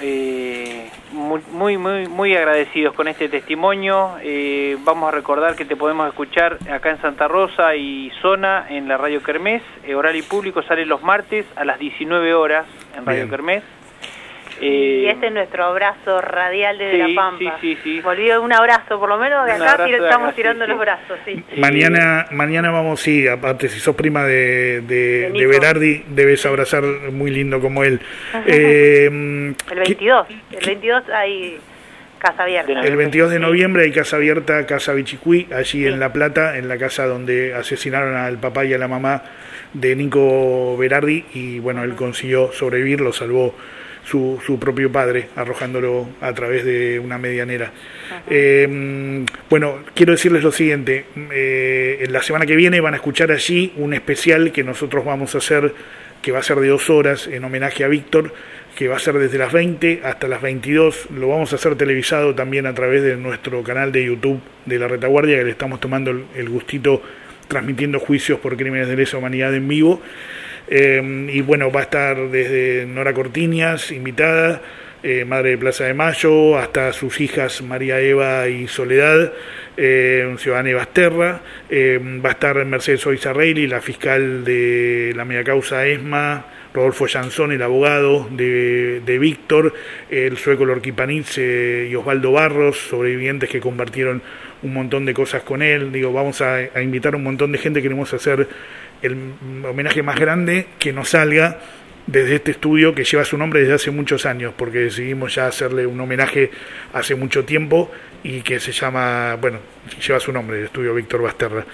muy agradecidos con este testimonio. Vamos a recordar que te podemos escuchar acá en Santa Rosa y zona en la Radio Kermés. Oral y Público sale los martes a las 19 horas en Radio Kermés. Y este es nuestro abrazo radial desde La Pampa. Sí. Volvió un abrazo, por lo menos de acá estamos tirando los brazos. Sí. Mañana vamos, sí, aparte si sos prima de Berardi, debes abrazar muy lindo como él. El 22 hay casa abierta. El 22 de noviembre hay casa abierta, Casa Bichicuí, allí en La Plata, en la casa donde asesinaron al papá y a la mamá de Nico Berardi, y bueno, él consiguió sobrevivir, lo salvó su propio padre, arrojándolo a través de una medianera. Bueno, quiero decirles lo siguiente, la semana que viene van a escuchar allí un especial que nosotros vamos a hacer, que va a ser de 2 horas en homenaje a Víctor, que va a ser desde las 20 hasta las 22, lo vamos a hacer televisado también a través de nuestro canal de YouTube de La Retaguardia, que le estamos tomando el gustito transmitiendo juicios por crímenes de lesa humanidad en vivo. Y bueno, va a estar desde Nora Cortiñas, invitada, madre de Plaza de Mayo, hasta sus hijas María Eva y Soledad, Ciudadana Basterra, va a estar Mercedes Oizarreilly, la fiscal de la media causa ESMA, Rodolfo Jansón, el abogado de Víctor, el sueco Lorquipanitz y Osvaldo Barros, sobrevivientes que compartieron un montón de cosas con él. Digo, vamos a invitar a un montón de gente, queremos hacer el homenaje más grande que nos salga desde este estudio que lleva su nombre desde hace muchos años, porque decidimos ya hacerle un homenaje hace mucho tiempo y que se llama, bueno, lleva su nombre, el estudio Víctor Basterra.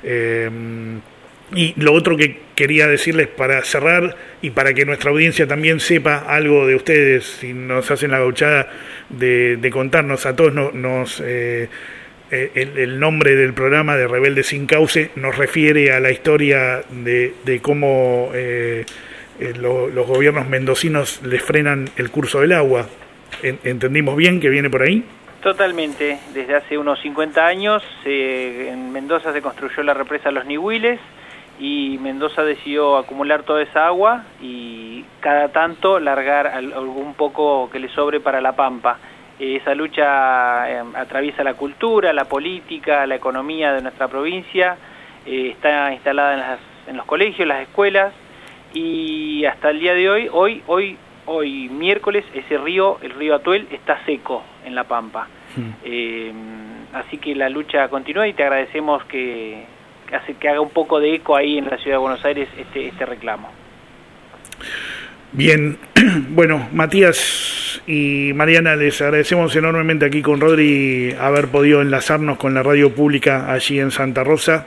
Y lo otro que quería decirles para cerrar y para que nuestra audiencia también sepa algo de ustedes, si nos hacen la gauchada de contarnos a todos, el nombre del programa de Rebeldes sin Cauce nos refiere a la historia de cómo los gobiernos mendocinos les frenan el curso del agua. ¿Entendimos bien que viene por ahí? Totalmente. Desde hace unos 50 años en Mendoza se construyó la represa Los Nihuiles y Mendoza decidió acumular toda esa agua y cada tanto largar algún poco que le sobre para La Pampa. Esa lucha atraviesa la cultura, la política, la economía de nuestra provincia, está instalada en los colegios, las escuelas, y hasta el día de hoy miércoles, el río Atuel está seco en La Pampa. Así que la lucha continúa y te agradecemos que haga un poco de eco ahí en la ciudad de Buenos Aires este reclamo. Bien, bueno, Matías y Mariana, les agradecemos enormemente aquí con Rodri haber podido enlazarnos con la radio pública allí en Santa Rosa.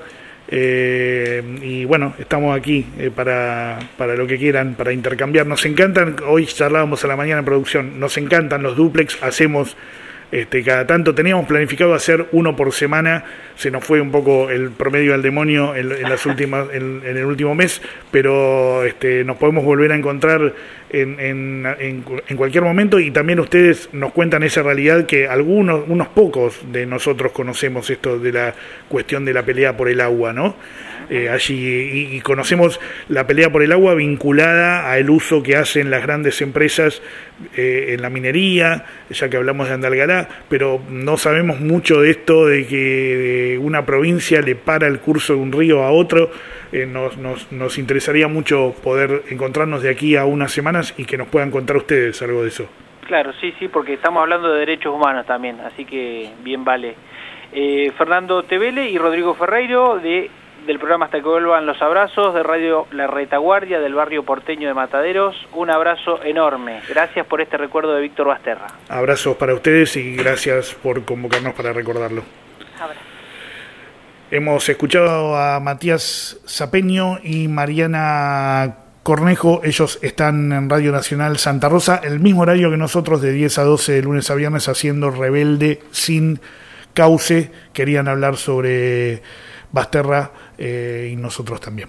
Y bueno, estamos aquí para lo que quieran, para intercambiar. Nos encantan, hoy charlábamos a la mañana en producción, nos encantan los dúplex, hacemos cada tanto, teníamos planificado hacer uno por semana, se nos fue un poco el promedio al demonio en el último mes, pero nos podemos volver a encontrar en cualquier momento, y también ustedes nos cuentan esa realidad que unos pocos de nosotros conocemos, esto de la cuestión de la pelea por el agua, ¿no? Allí y conocemos la pelea por el agua vinculada al uso que hacen las grandes empresas en la minería, ya que hablamos de Andalgalá, pero no sabemos mucho de esto de que una provincia le para el curso de un río a otro. Nos interesaría mucho poder encontrarnos de aquí a unas semanas y que nos puedan contar ustedes algo de eso. Claro, sí, porque estamos hablando de derechos humanos también, así que bien vale. Fernando Tevele y Rodrigo Ferreiro de del programa Hasta que vuelvan los abrazos, de Radio La Retaguardia, del barrio porteño de Mataderos. Un abrazo enorme. Gracias por este recuerdo de Víctor Basterra. Abrazos para ustedes y gracias por convocarnos para recordarlo. Abrazo. Hemos escuchado a Matías Zapeño y Mariana Cornejo. Ellos están en Radio Nacional Santa Rosa, el mismo horario que nosotros, de 10 a 12 de lunes a viernes, haciendo Rebelde sin cauce. Querían hablar sobre Basterra y nosotros también.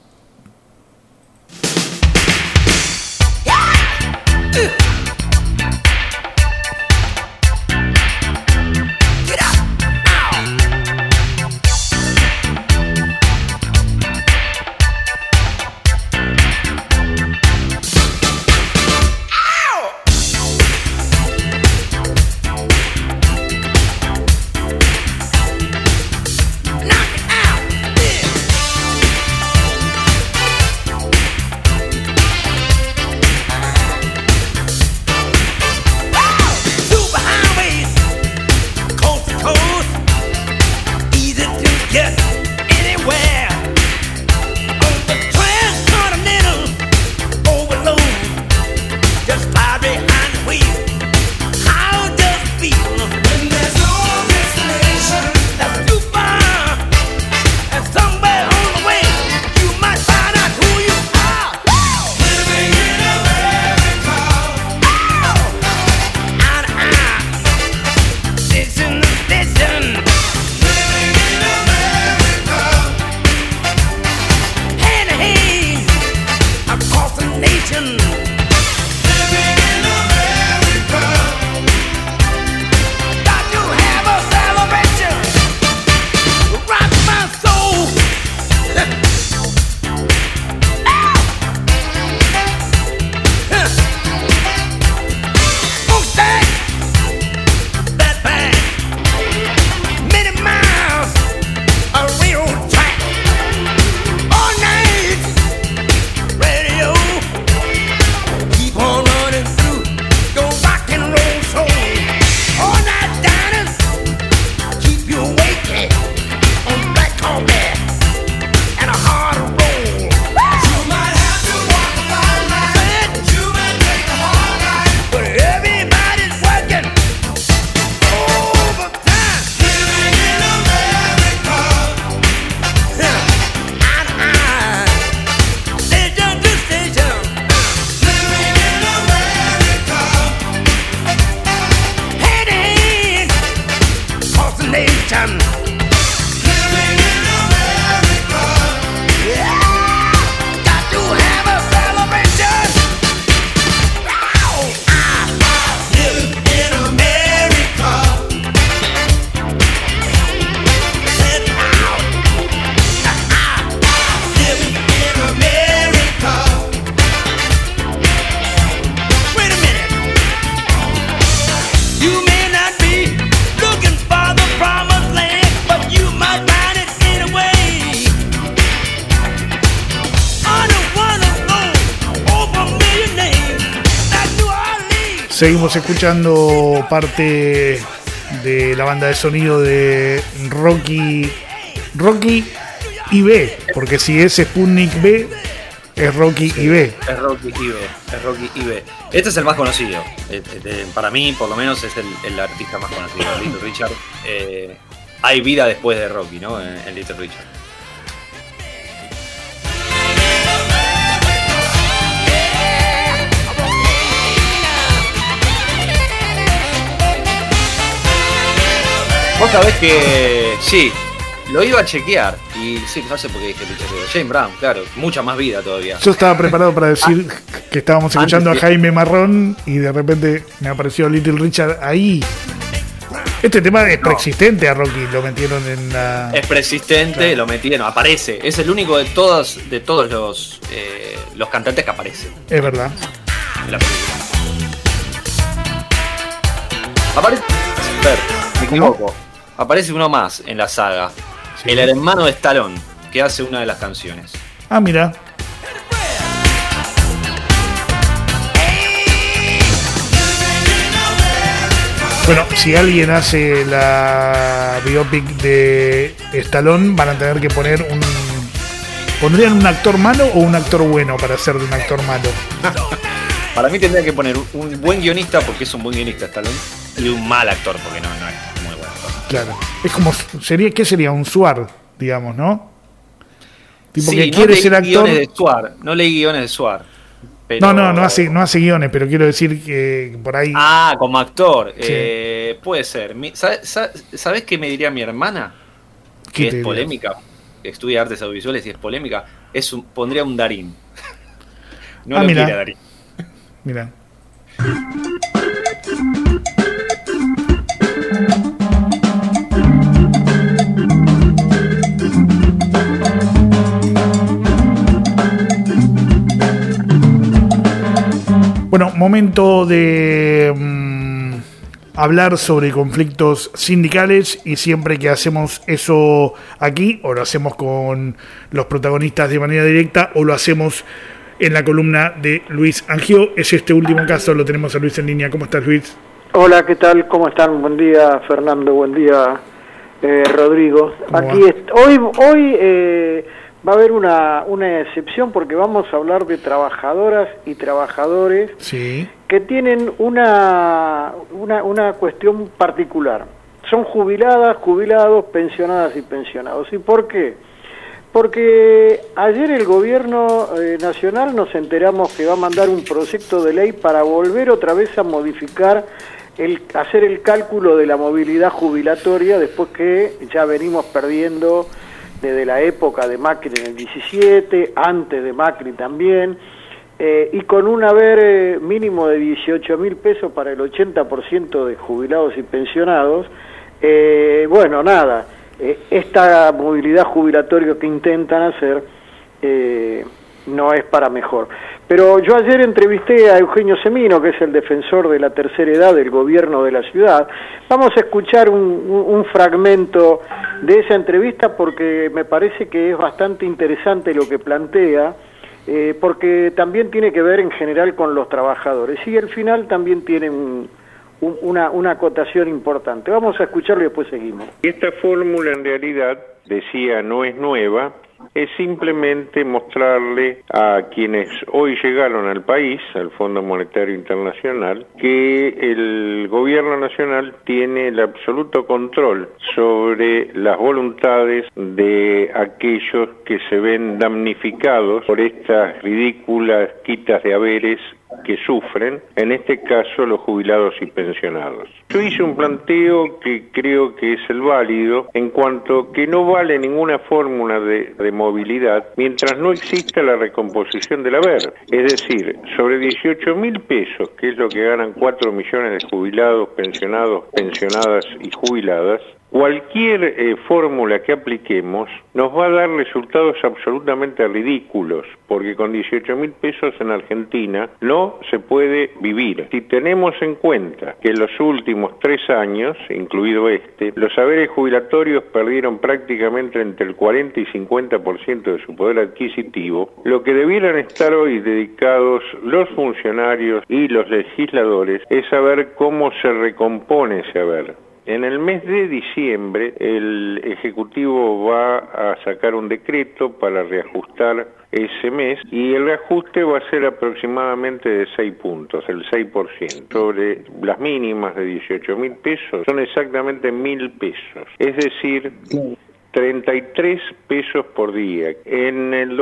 Seguimos escuchando parte de la banda de sonido de Rocky IB, porque si es Sputnik B, es Rocky IB. Es Rocky IB. Este es el más conocido. Para mí, por lo menos, es el artista más conocido, Little Richard. Hay vida después de Rocky, ¿no? En Little Richard. Vos sabés que sí, lo iba a chequear y sí, no sé por qué dije Richard. James Brown, claro, mucha más vida todavía. Yo estaba preparado para decir que estábamos escuchando a Jaime Marrón y de repente me apareció Little Richard ahí. Este tema es preexistente a Rocky, lo metieron en la... Es preexistente, claro. Lo metieron, aparece. Es el único de todos los cantantes que aparece. Es verdad. En la película. Aparece... me equivoco. ¿No? Aparece uno más en la saga. Sí. El hermano de Stallone, que hace una de las canciones. Ah, mira. Bueno, si alguien hace la biopic de Stallone, van a tener que poner un ¿Pondrían un actor malo o un actor bueno para ser de un actor malo? Para mí tendría que poner un buen guionista, porque es un buen guionista Stallone, y un mal actor, porque no es muy buen actor. Claro. Es como, ¿qué sería? Un Suar, digamos, ¿no? Tipo sí, que quiere ser actor. No leí guiones de Suar. Pero... No hace guiones, pero quiero decir que por ahí... Ah, como actor. Sí. Puede ser. ¿Sabes qué me diría mi hermana? Que es polémica. Estudia artes audiovisuales y es polémica. Pondría un Darín. No lo quiere Darín. Mira. Bueno, momento de hablar sobre conflictos sindicales, y siempre que hacemos eso aquí, o lo hacemos con los protagonistas de manera directa, o lo hacemos en la columna de Luis Angió. Es este último caso, lo tenemos a Luis en línea. ¿Cómo estás, Luis? Hola, ¿qué tal? ¿Cómo están? Buen día, Fernando. Buen día, Rodrigo. Aquí hoy va a haber una excepción, porque vamos a hablar de trabajadoras y trabajadores que tienen una cuestión particular. Son jubiladas, jubilados, pensionadas y pensionados. ¿Y por qué? Porque ayer el gobierno nacional nos enteramos que va a mandar un proyecto de ley para volver otra vez a modificar, hacer el cálculo de la movilidad jubilatoria, después que ya venimos perdiendo desde la época de Macri en el 17, antes de Macri también, y con un haber mínimo de 18.000 pesos para el 80% de jubilados y pensionados. Esta movilidad jubilatoria que intentan hacer no es para mejor. Pero yo ayer entrevisté a Eugenio Semino, que es el defensor de la tercera edad del gobierno de la ciudad. Vamos a escuchar un fragmento de esa entrevista, porque me parece que es bastante interesante lo que plantea, porque también tiene que ver en general con los trabajadores, y al final también tiene una acotación importante. Vamos a escucharlo y después seguimos. Esta fórmula en realidad, decía, no es nueva, es simplemente mostrarle a quienes hoy llegaron al país, al Fondo Monetario Internacional, que el gobierno nacional tiene el absoluto control sobre las voluntades de aquellos que se ven damnificados por estas ridículas quitas de haberes que sufren, en este caso los jubilados y pensionados. Yo hice un planteo que creo que es el válido, en cuanto que no vale ninguna fórmula de movilidad mientras no exista la recomposición del haber. Es decir, sobre 18.000 pesos, que es lo que ganan 4 millones de jubilados, pensionados, pensionadas y jubiladas, cualquier fórmula que apliquemos nos va a dar resultados absolutamente ridículos, porque con 18.000 pesos en Argentina no se puede vivir. Si tenemos en cuenta que en los últimos 3 años, incluido los haberes jubilatorios perdieron prácticamente entre el 40 y 50% de su poder adquisitivo, lo que debieran estar hoy dedicados los funcionarios y los legisladores es saber cómo se recompone ese haber. En el mes de diciembre el Ejecutivo va a sacar un decreto para reajustar ese mes, y el reajuste va a ser aproximadamente de 6 puntos, el 6%. Sobre las mínimas de 18.000 pesos son exactamente 1.000 pesos, es decir, 33 pesos por día. En el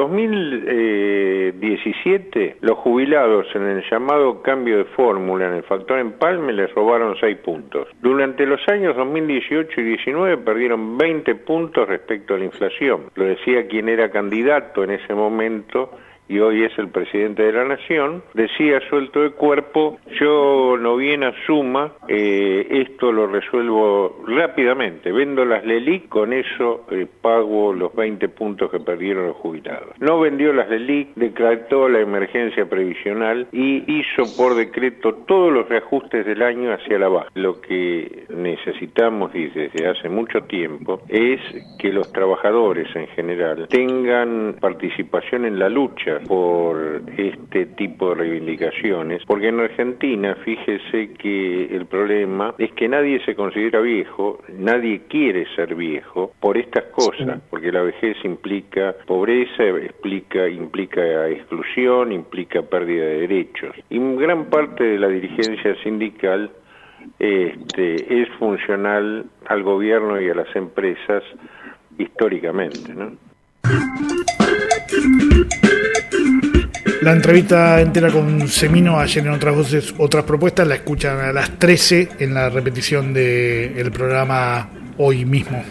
2017, los jubilados en el llamado cambio de fórmula, en el factor empalme, les robaron 6 puntos. Durante los años 2018 y 19 perdieron 20 puntos respecto a la inflación. Lo decía quien era candidato en ese momento y hoy es el presidente de la Nación, decía suelto de cuerpo: yo no bien asuma, esto lo resuelvo rápidamente, vendo las LELIC, con eso pago los 20 puntos que perdieron los jubilados. No vendió las LELIC, decretó la emergencia previsional y hizo por decreto todos los reajustes del año hacia la baja. Lo que necesitamos, y desde hace mucho tiempo, es que los trabajadores en general tengan participación en la lucha por este tipo de reivindicaciones, porque en Argentina, fíjese que el problema es que nadie se considera viejo, nadie quiere ser viejo por estas cosas, porque la vejez implica pobreza, implica exclusión, implica pérdida de derechos. Y gran parte de la dirigencia sindical es funcional al gobierno y a las empresas históricamente, ¿no? La entrevista entera con Semino ayer en Otras Voces, Otras Propuestas la escuchan a las 13 en la repetición del programa hoy mismo.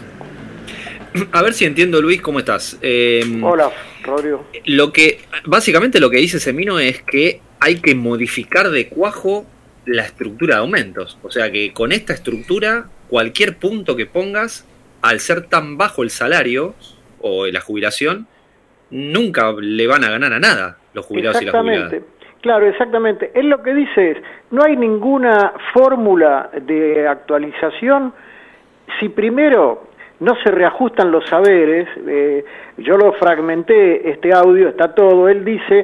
A ver si entiendo, Luis, ¿cómo estás? Hola, Rodrigo. Básicamente lo que dice Semino es que hay que modificar de cuajo la estructura de aumentos. O sea que con esta estructura, cualquier punto que pongas, al ser tan bajo el salario o la jubilación, nunca le van a ganar a nada los jubilados y las jubiladas. Claro, exactamente. Él lo que dice es, no hay ninguna fórmula de actualización si primero no se reajustan los saberes. Yo lo fragmenté, este audio está todo. Él dice,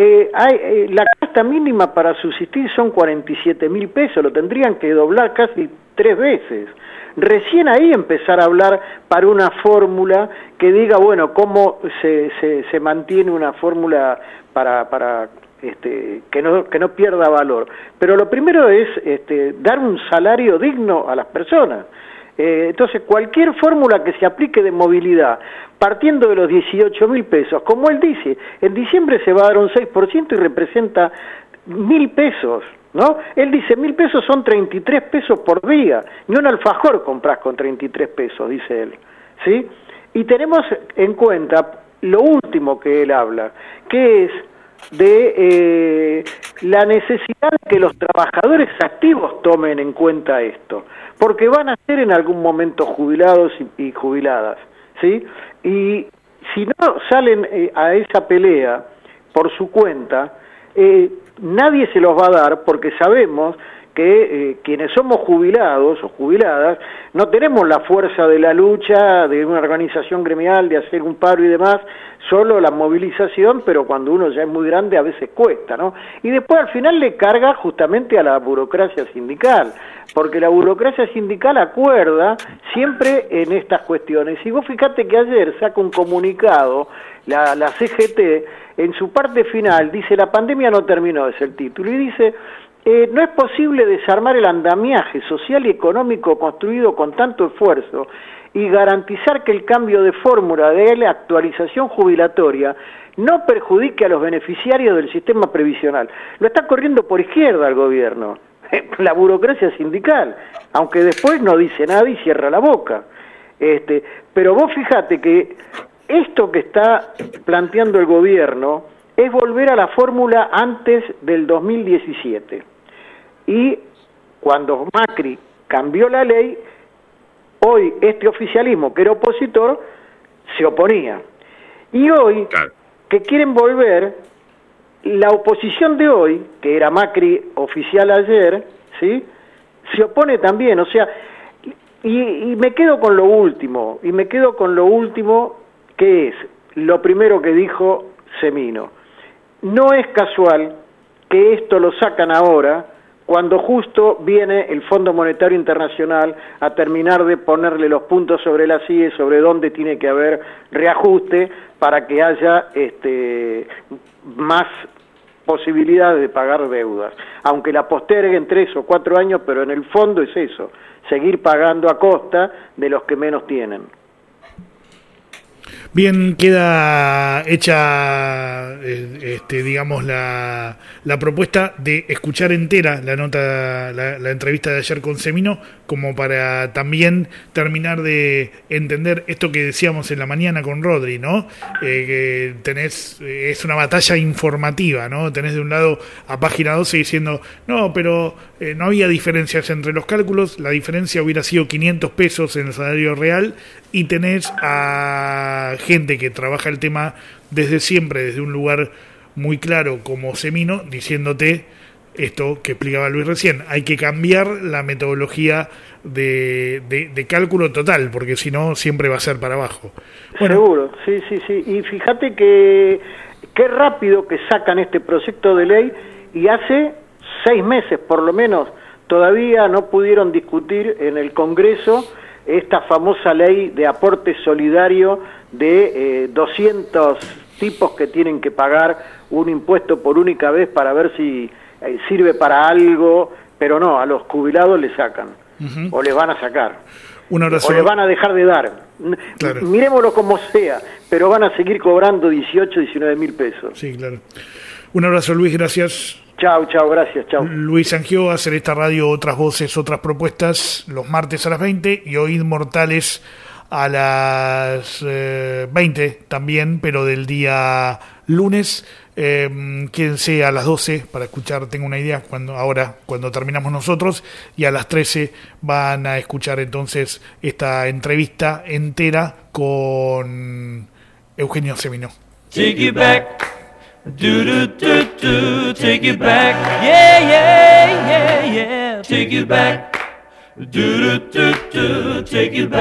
la canasta mínima para subsistir son 47.000 pesos, lo tendrían que doblar casi 3 veces. Recién ahí empezar a hablar para una fórmula que diga, bueno, cómo se mantiene una fórmula para que no pierda valor. Pero lo primero es dar un salario digno a las personas. Entonces, cualquier fórmula que se aplique de movilidad, partiendo de los 18.000 pesos, como él dice, en diciembre se va a dar un 6% y representa 1.000 pesos. ¿No? Él dice 1.000 pesos son 33 pesos por día, ni un alfajor compras con 33 pesos, dice él, ¿sí? Y tenemos en cuenta lo último que él habla, que es de la necesidad de que los trabajadores activos tomen en cuenta esto, porque van a ser en algún momento jubilados y jubiladas, ¿sí? Y si no salen a esa pelea por su cuenta, nadie se los va a dar, porque sabemos que quienes somos jubilados o jubiladas no tenemos la fuerza de la lucha de una organización gremial, de hacer un paro y demás, solo la movilización, pero cuando uno ya es muy grande a veces cuesta, ¿no? Y después al final le carga justamente a la burocracia sindical, porque la burocracia sindical acuerda siempre en estas cuestiones. Y vos fíjate que ayer saca un comunicado, la CGT, en su parte final, dice, la pandemia no terminó, es el título, y dice, no es posible desarmar el andamiaje social y económico construido con tanto esfuerzo y garantizar que el cambio de fórmula de la actualización jubilatoria no perjudique a los beneficiarios del sistema previsional. Lo está corriendo por izquierda el gobierno, la burocracia sindical, aunque después no dice nada y cierra la boca. Pero vos fíjate que esto que está planteando el gobierno es volver a la fórmula antes del 2017. Y cuando Macri cambió la ley, hoy este oficialismo, que era opositor, se oponía. Y hoy, que quieren volver, la oposición de hoy, que era Macri oficial ayer, ¿sí?, se opone también. O sea, y me quedo con lo último, que es lo primero que dijo Semino. No es casual que esto lo sacan ahora, cuando justo viene el Fondo Monetario Internacional a terminar de ponerle los puntos sobre las IE, sobre dónde tiene que haber reajuste para que haya más posibilidades de pagar deudas. Aunque la posterguen 3 o 4 años, pero en el fondo es eso, seguir pagando a costa de los que menos tienen. Bien, queda hecha, digamos, la propuesta de escuchar entera la nota, la entrevista de ayer con Semino, como para también terminar de entender esto que decíamos en la mañana con Rodri, ¿no? Que es una batalla informativa, ¿no? Tenés de un lado a Página 12 diciendo, no, pero no había diferencias entre los cálculos, la diferencia hubiera sido 500 pesos en el salario real, y tenés a gente que trabaja el tema desde siempre, desde un lugar muy claro como Semino, diciéndote esto que explicaba Luis recién, hay que cambiar la metodología de cálculo total, porque si no siempre va a ser para abajo. Bueno. Seguro, sí. Y fíjate que qué rápido que sacan este proyecto de ley, y hace 6 meses por lo menos todavía no pudieron discutir en el Congreso esta famosa ley de aporte solidario de 200 tipos que tienen que pagar un impuesto por única vez para ver si sirve para algo, pero no, a los jubilados les sacan, o les van a sacar, o les van a dejar de dar. Claro. Miremoslo como sea, pero van a seguir cobrando 18, 19 mil pesos. Sí, claro. Un abrazo, Luis, gracias. Chao, gracias, chao. Luis Sangió, hacer esta radio, otras voces, otras propuestas, los martes a las 20 y hoy Mortales a las 20 también, pero del día lunes. Quédense a las 12 para escuchar, tengo una idea, cuando terminamos nosotros, y a las 13 van a escuchar entonces esta entrevista entera con Eugenio Semino. Take you back. Do do do do, take you back, yeah yeah yeah yeah, take you back. Do do do do, take you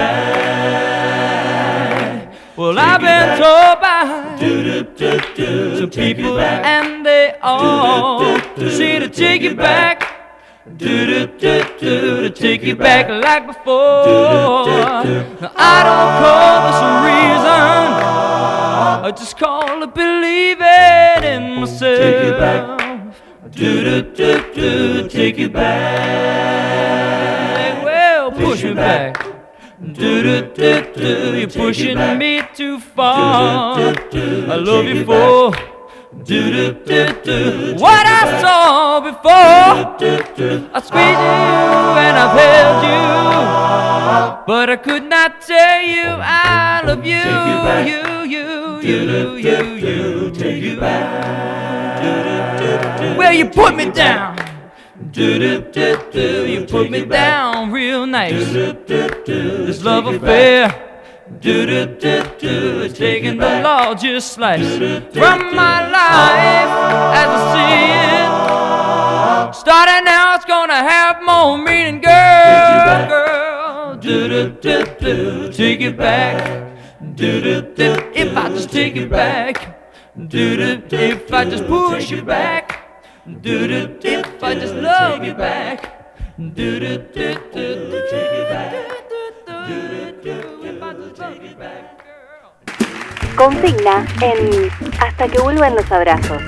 back. Well, I've been told by some people, and they all say to take you back. Do do do do, to take you back like before. Now, I don't call this a reason, I just call it believing in myself. Take you back. Do do do do, take you back. Well, push me back. Do do do do, you're pushing me too far. I love you for do do do do what I saw before. I squeezed you and I've held you, but I could not tell you I love you. You, take you back. Well, you put me down. You put me down real nice. This love affair, it's taking the largest slice from my life as I see it. Starting now, it's gonna have more meaning, girl. Take it back. If I just take it back. If I just push you back. If I just love you back. Take it back. If I just love you back. Consigna en Hasta que vuelvan los abrazos.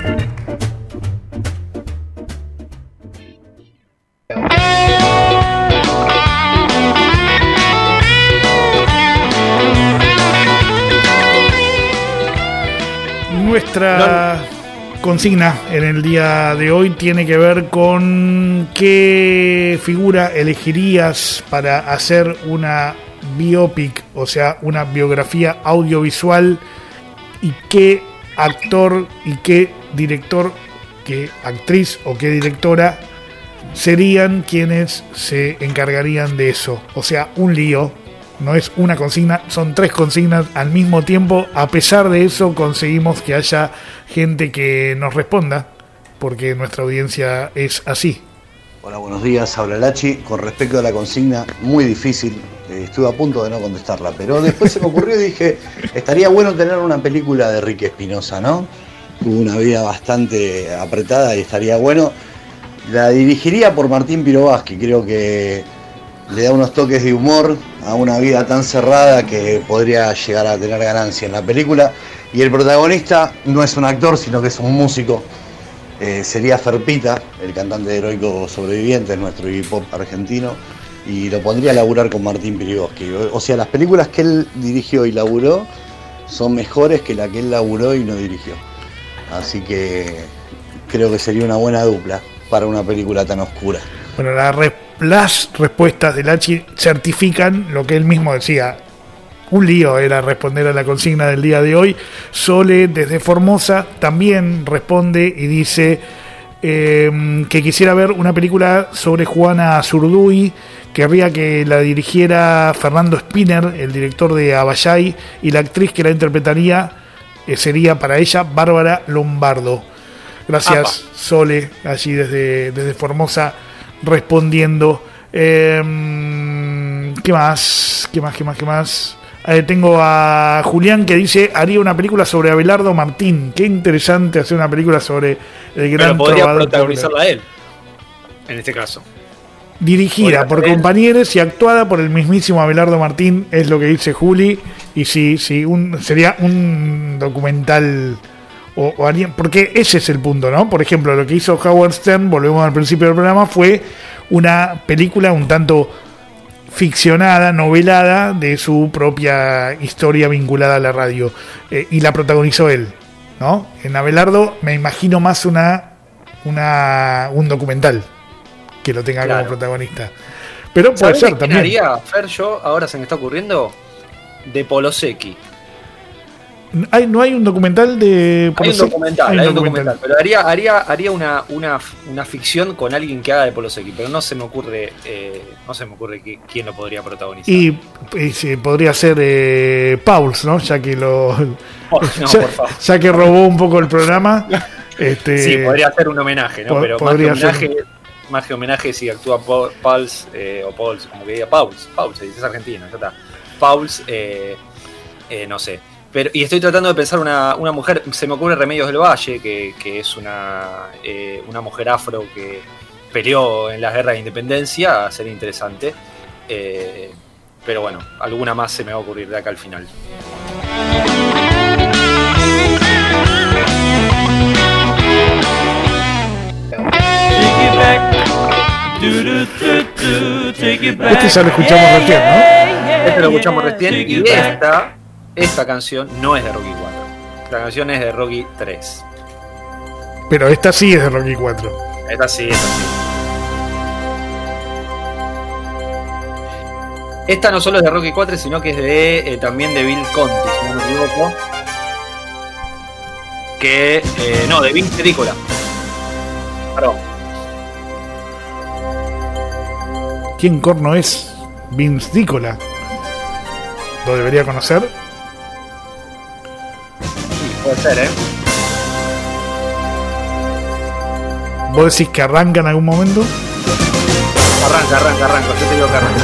Nuestra consigna en el día de hoy tiene que ver con qué figura elegirías para hacer una biopic, o sea, una biografía audiovisual, y qué actor y qué director, qué actriz o qué directora serían quienes se encargarían de eso. O sea, un lío. No es una consigna, son 3 consignas al mismo tiempo. A pesar de eso, conseguimos que haya gente que nos responda, porque nuestra audiencia es así. Hola, buenos días, habla Lachi. Con respecto a la consigna, muy difícil, estuve a punto de no contestarla, pero después se me ocurrió y dije, estaría bueno tener una película de Enrique Espinosa, ¿no? Tuvo una vida bastante apretada y estaría bueno. La dirigiría por Martín Pirovaski, creo que le da unos toques de humor a una vida tan cerrada que podría llegar a tener ganancia en la película. Y el protagonista no es un actor, sino que es un músico. Sería Ferpita, el cantante de Heroico Sobrevivientes, nuestro hip hop argentino, y lo pondría a laburar con Martín Pirovaski. O sea, las películas que él dirigió y laburó son mejores que la que él laburó y no dirigió. Así que creo que sería una buena dupla para una película tan oscura. Bueno, las respuestas de Lachi certifican lo que él mismo decía. Un lío era responder a la consigna del día de hoy. Sole, desde Formosa, también responde y dice que quisiera ver una película sobre Juana Zurduy. Querría que la dirigiera Fernando Spinner, el director de Abayay, y la actriz que la interpretaría sería para ella Bárbara Lombardo. Gracias, Sole, allí desde Formosa, respondiendo. ¿Qué más? Tengo a Julián que dice, haría una película sobre Abelardo Martín. Qué interesante hacer una película sobre el gran Pero podría trovador protagonizarla él, en este caso. Dirigida por compañeros y actuada por el mismísimo Abelardo Martín, es lo que dice Juli. Y sí, sería un documental, o haría, porque ese es el punto, ¿no? Por ejemplo, lo que hizo Howard Stern, volvemos al principio del programa, fue una película un tanto ficcionada, novelada, de su propia historia vinculada a la radio. Y la protagonizó él, ¿no? En Abelardo me imagino más un documental que lo tenga como protagonista. Pero puede ser también. Haría, Fer, yo ahora se me está ocurriendo, de Polosecchi. ¿No hay un documental de Polosecchi? Hay un documental, pero haría una ficción con alguien que haga de Polosecchi, pero no se me ocurre quién lo podría protagonizar. Y podría ser Pauls, ¿no? Ya que ya que robó un poco el programa. Sí, podría ser un homenaje, ¿no? Pero más que homenaje si actúa Pauls, o Pauls, como que diga Pauls, es argentino, ya está. Pauls, no sé. Y estoy tratando de pensar una mujer, se me ocurre Remedios del Valle, que es una mujer afro que peleó en las guerras de independencia, sería interesante. Pero bueno, alguna más se me va a ocurrir de acá al final. Este ya lo escuchamos recién, ¿no? Este lo escuchamos recién y esta canción no es de Rocky 4. La canción es de Rocky 3. Pero esta sí es de Rocky 4. Esta sí. Esta no solo es de Rocky 4, sino que es de también de Bill Conti, si no me equivoco. De Vince Dícola. Perdón. ¿Quién corno es Vince Dícola? ¿Lo debería conocer? Sí, puede ser, ¿Vos decís que arranca en algún momento? Arranca. Yo te digo que arranca.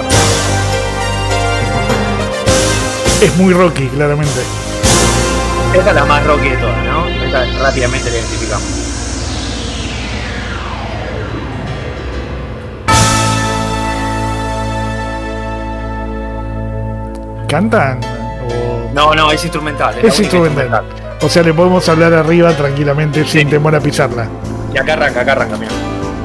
Es muy Rocky, claramente. Esta es la más Rocky de todas, ¿no? Esta rápidamente la identificamos. ¿Cantan? No, es instrumental. Es instrumental. O sea, le podemos hablar arriba tranquilamente, sin temor a pisarla. Y acá arranca, mira.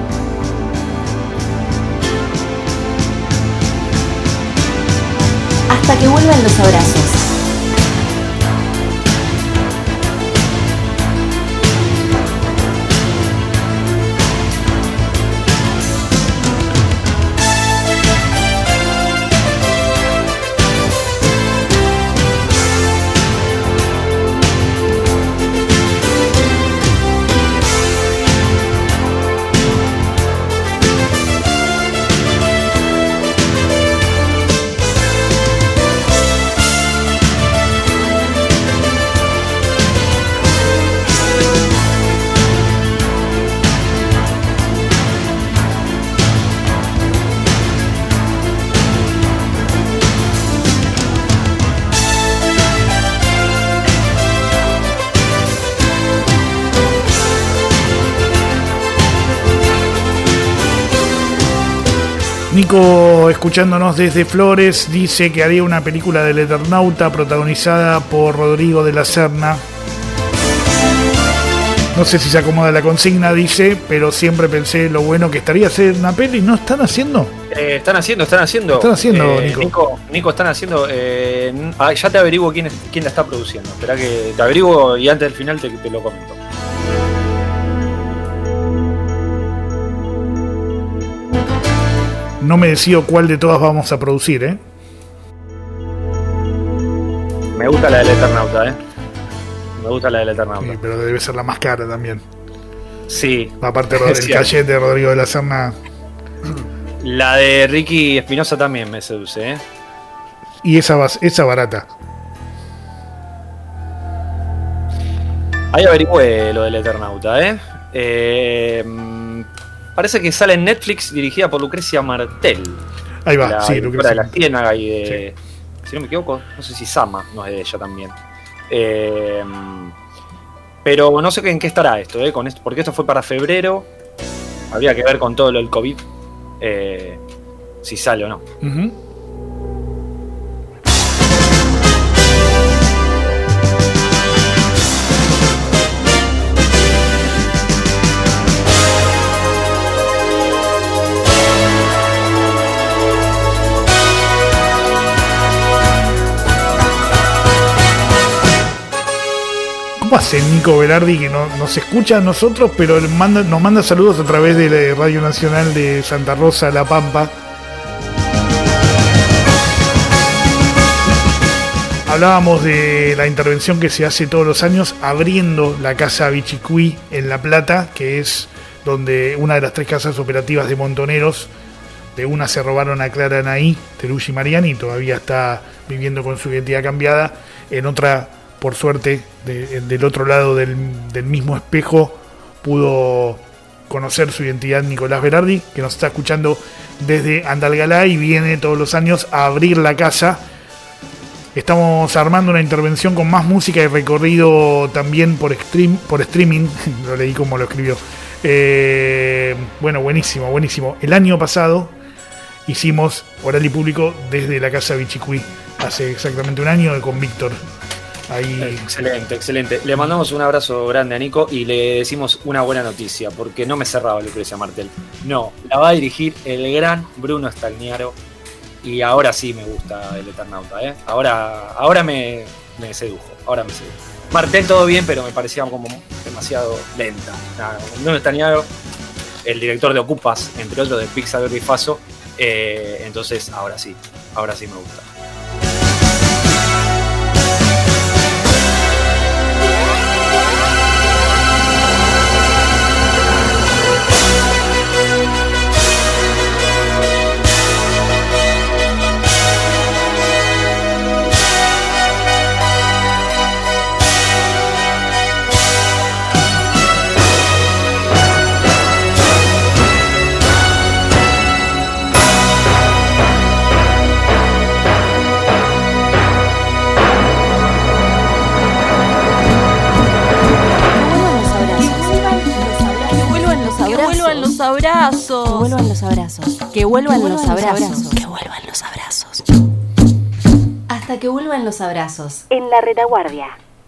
Hasta que vuelvan los abrazos. Nico, escuchándonos desde Flores, dice que haría una película del Eternauta protagonizada por Rodrigo de la Serna. No sé si se acomoda la consigna, dice, pero siempre pensé lo bueno que estaría hacer una peli. ¿No están haciendo? Están haciendo. Nico, están haciendo. Ya te averiguo quién la está produciendo. Esperá que te averiguo y antes del final te lo comento. No me decido cuál de todas vamos a producir, ¿eh? Me gusta la del Eternauta, Me gusta la del Eternauta. Sí, pero debe ser la más cara también. Sí. Aparte del cachet de Rodrigo de la Serna. La de Ricky Espinosa también me seduce, Y esa barata. Ahí averigüé lo del Eternauta, parece que sale en Netflix, dirigida por Lucrecia Martel. Ahí va, sí, Lucrecia. De la Ciénaga y de... si no me equivoco, no sé si Sama no es de ella también. Pero no sé en qué estará esto, con esto, porque esto fue para febrero. Habría que ver con todo lo del COVID si sale o no. Uh-huh. ¿Cómo hace Nico Berardi, que no nos escucha a nosotros, pero nos manda saludos a través de la Radio Nacional de Santa Rosa, La Pampa? Hablábamos de la intervención que se hace todos los años abriendo la Casa Bichicuí en La Plata, que es donde una de las 3 casas operativas de Montoneros. De una se robaron a Clara Anaí, Teruggi Mariani, todavía está viviendo con su identidad cambiada. En otra, por suerte, del otro lado del mismo espejo, pudo conocer su identidad Nicolás Berardi, que nos está escuchando desde Andalgalá y viene todos los años a abrir la casa. Estamos armando una intervención con más música y recorrido también por streaming. Lo leí como lo escribió. Bueno, buenísimo. El año pasado hicimos Oral y Público desde la Casa Bichicuí, hace exactamente un año, con Víctor. Ahí. Excelente. Le mandamos un abrazo grande a Nico y le decimos una buena noticia, porque no me cerraba Lucrecia Martel. No, la va a dirigir el gran Bruno Stagnaro. Y ahora sí me gusta El Eternauta, Ahora me sedujo. Martel todo bien, pero me parecía como demasiado lenta. Bruno Stagnaro, el director de Ocupas, entre otros, de Pixar y Faso. Entonces, ahora sí me gusta. Abrazos. Que vuelvan los abrazos. Que vuelvan los abrazos. Que vuelvan los abrazos. Hasta que vuelvan los abrazos. En la retaguardia.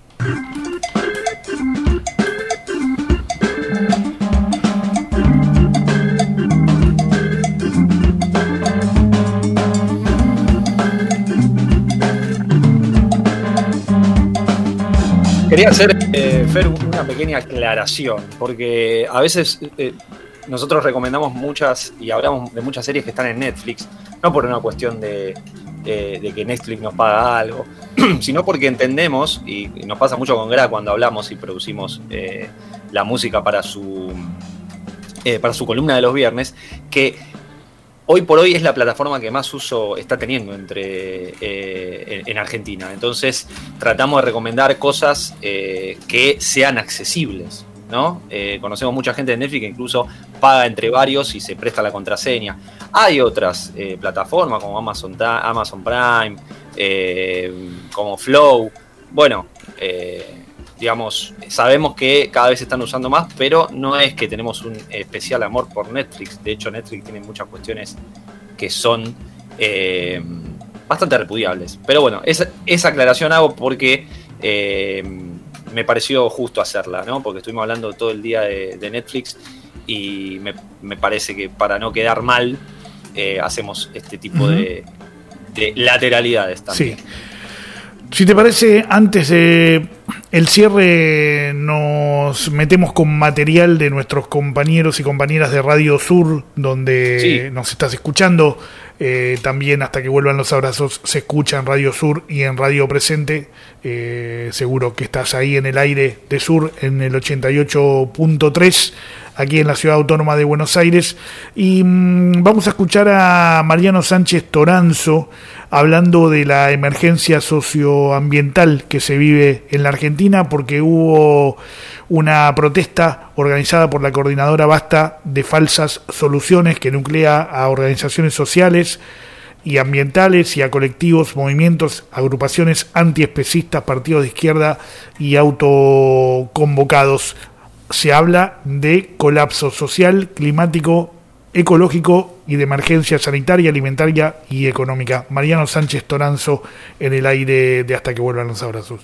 Quería hacer, Fer, una pequeña aclaración, porque a veces nosotros recomendamos muchas y hablamos de muchas series que están en Netflix, no por una cuestión de que Netflix nos paga algo, sino porque entendemos, y nos pasa mucho con Gra cuando hablamos y producimos la música para su columna de los viernes, que hoy por hoy es la plataforma que más uso está teniendo en Argentina. Entonces tratamos de recomendar cosas que sean accesibles, ¿no? Conocemos mucha gente de Netflix que incluso paga entre varios y se presta la contraseña. Hay otras plataformas como Amazon Prime, como Flow. Bueno, digamos, sabemos que cada vez se están usando más, pero no es que tenemos un especial amor por Netflix. De hecho, Netflix tiene muchas cuestiones que son bastante repudiables. Pero bueno, esa aclaración hago porque me pareció justo hacerla, ¿no? Porque estuvimos hablando todo el día de Netflix y me parece que para no quedar mal hacemos este tipo de lateralidades también. Sí. Si te parece, antes de el cierre nos metemos con material de nuestros compañeros y compañeras de Radio Sur, donde nos estás escuchando. También Hasta que vuelvan los abrazos se escucha en Radio Sur y en Radio Presente. Seguro que estás ahí en el aire de Sur, en el 88.3, aquí en la Ciudad Autónoma de Buenos Aires. Y vamos a escuchar a Mariano Sánchez Toranzo hablando de la emergencia socioambiental que se vive en la Argentina, porque hubo una protesta organizada por la coordinadora Basta de Falsas Soluciones, que nuclea a organizaciones sociales y ambientales y a colectivos, movimientos, agrupaciones antiespecistas, partidos de izquierda y autoconvocados. Se habla de colapso social, climático, ecológico y de emergencia sanitaria, alimentaria y económica. Mariano Sánchez Toranzo en el aire de Hasta que vuelvan los abrazos.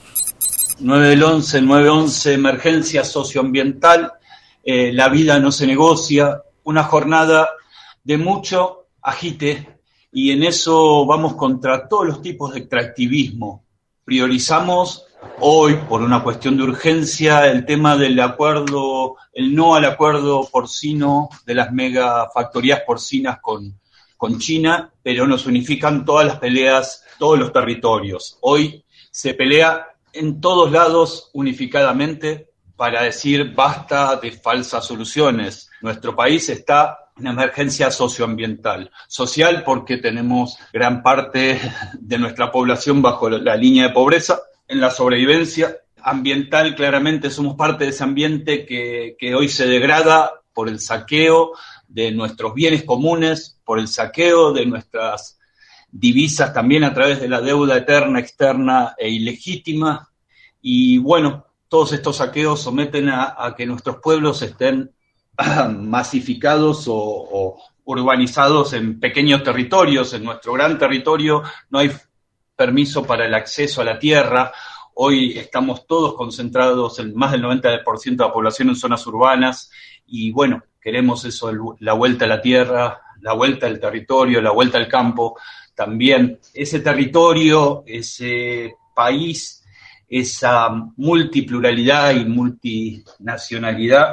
9/11, emergencia socioambiental, la vida no se negocia, una jornada de mucho agite, y en eso vamos contra todos los tipos de extractivismo. Priorizamos hoy, por una cuestión de urgencia, el tema del acuerdo, el no al acuerdo porcino de las megafactorías porcinas con China, pero nos unifican todas las peleas, todos los territorios. Hoy se pelea en todos lados unificadamente para decir basta de falsas soluciones. Nuestro país está en emergencia socioambiental. Social porque tenemos gran parte de nuestra población bajo la línea de pobreza, en la sobrevivencia. Ambiental, claramente somos parte de ese ambiente que hoy se degrada por el saqueo de nuestros bienes comunes, por el saqueo de nuestras divisas también a través de la deuda eterna, externa e ilegítima. Y bueno, todos estos saqueos someten a que nuestros pueblos estén masificados o urbanizados en pequeños territorios. En nuestro gran territorio no hay permiso para el acceso a la tierra. Hoy estamos todos concentrados, en más del 90% de la población en zonas urbanas, y bueno, queremos eso, la vuelta a la tierra, la vuelta al territorio, la vuelta al campo. También ese territorio, ese país, esa multipluralidad y multinacionalidad,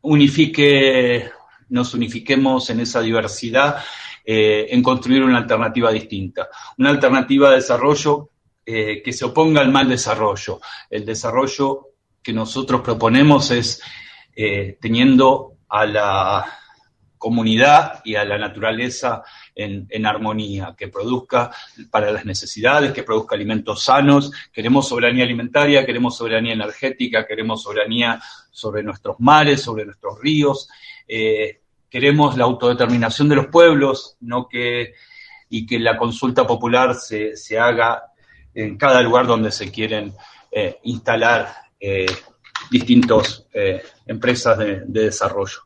nos unifiquemos en esa diversidad, en construir una alternativa distinta, una alternativa de desarrollo que se oponga al mal desarrollo. El desarrollo que nosotros proponemos es teniendo a la comunidad y a la naturaleza en armonía, que produzca para las necesidades, que produzca alimentos sanos. Queremos soberanía alimentaria, queremos soberanía energética, queremos soberanía sobre nuestros mares, sobre nuestros ríos. Queremos la autodeterminación de los pueblos, y que la consulta popular se haga en cada lugar donde se quieren instalar distintas empresas de desarrollo.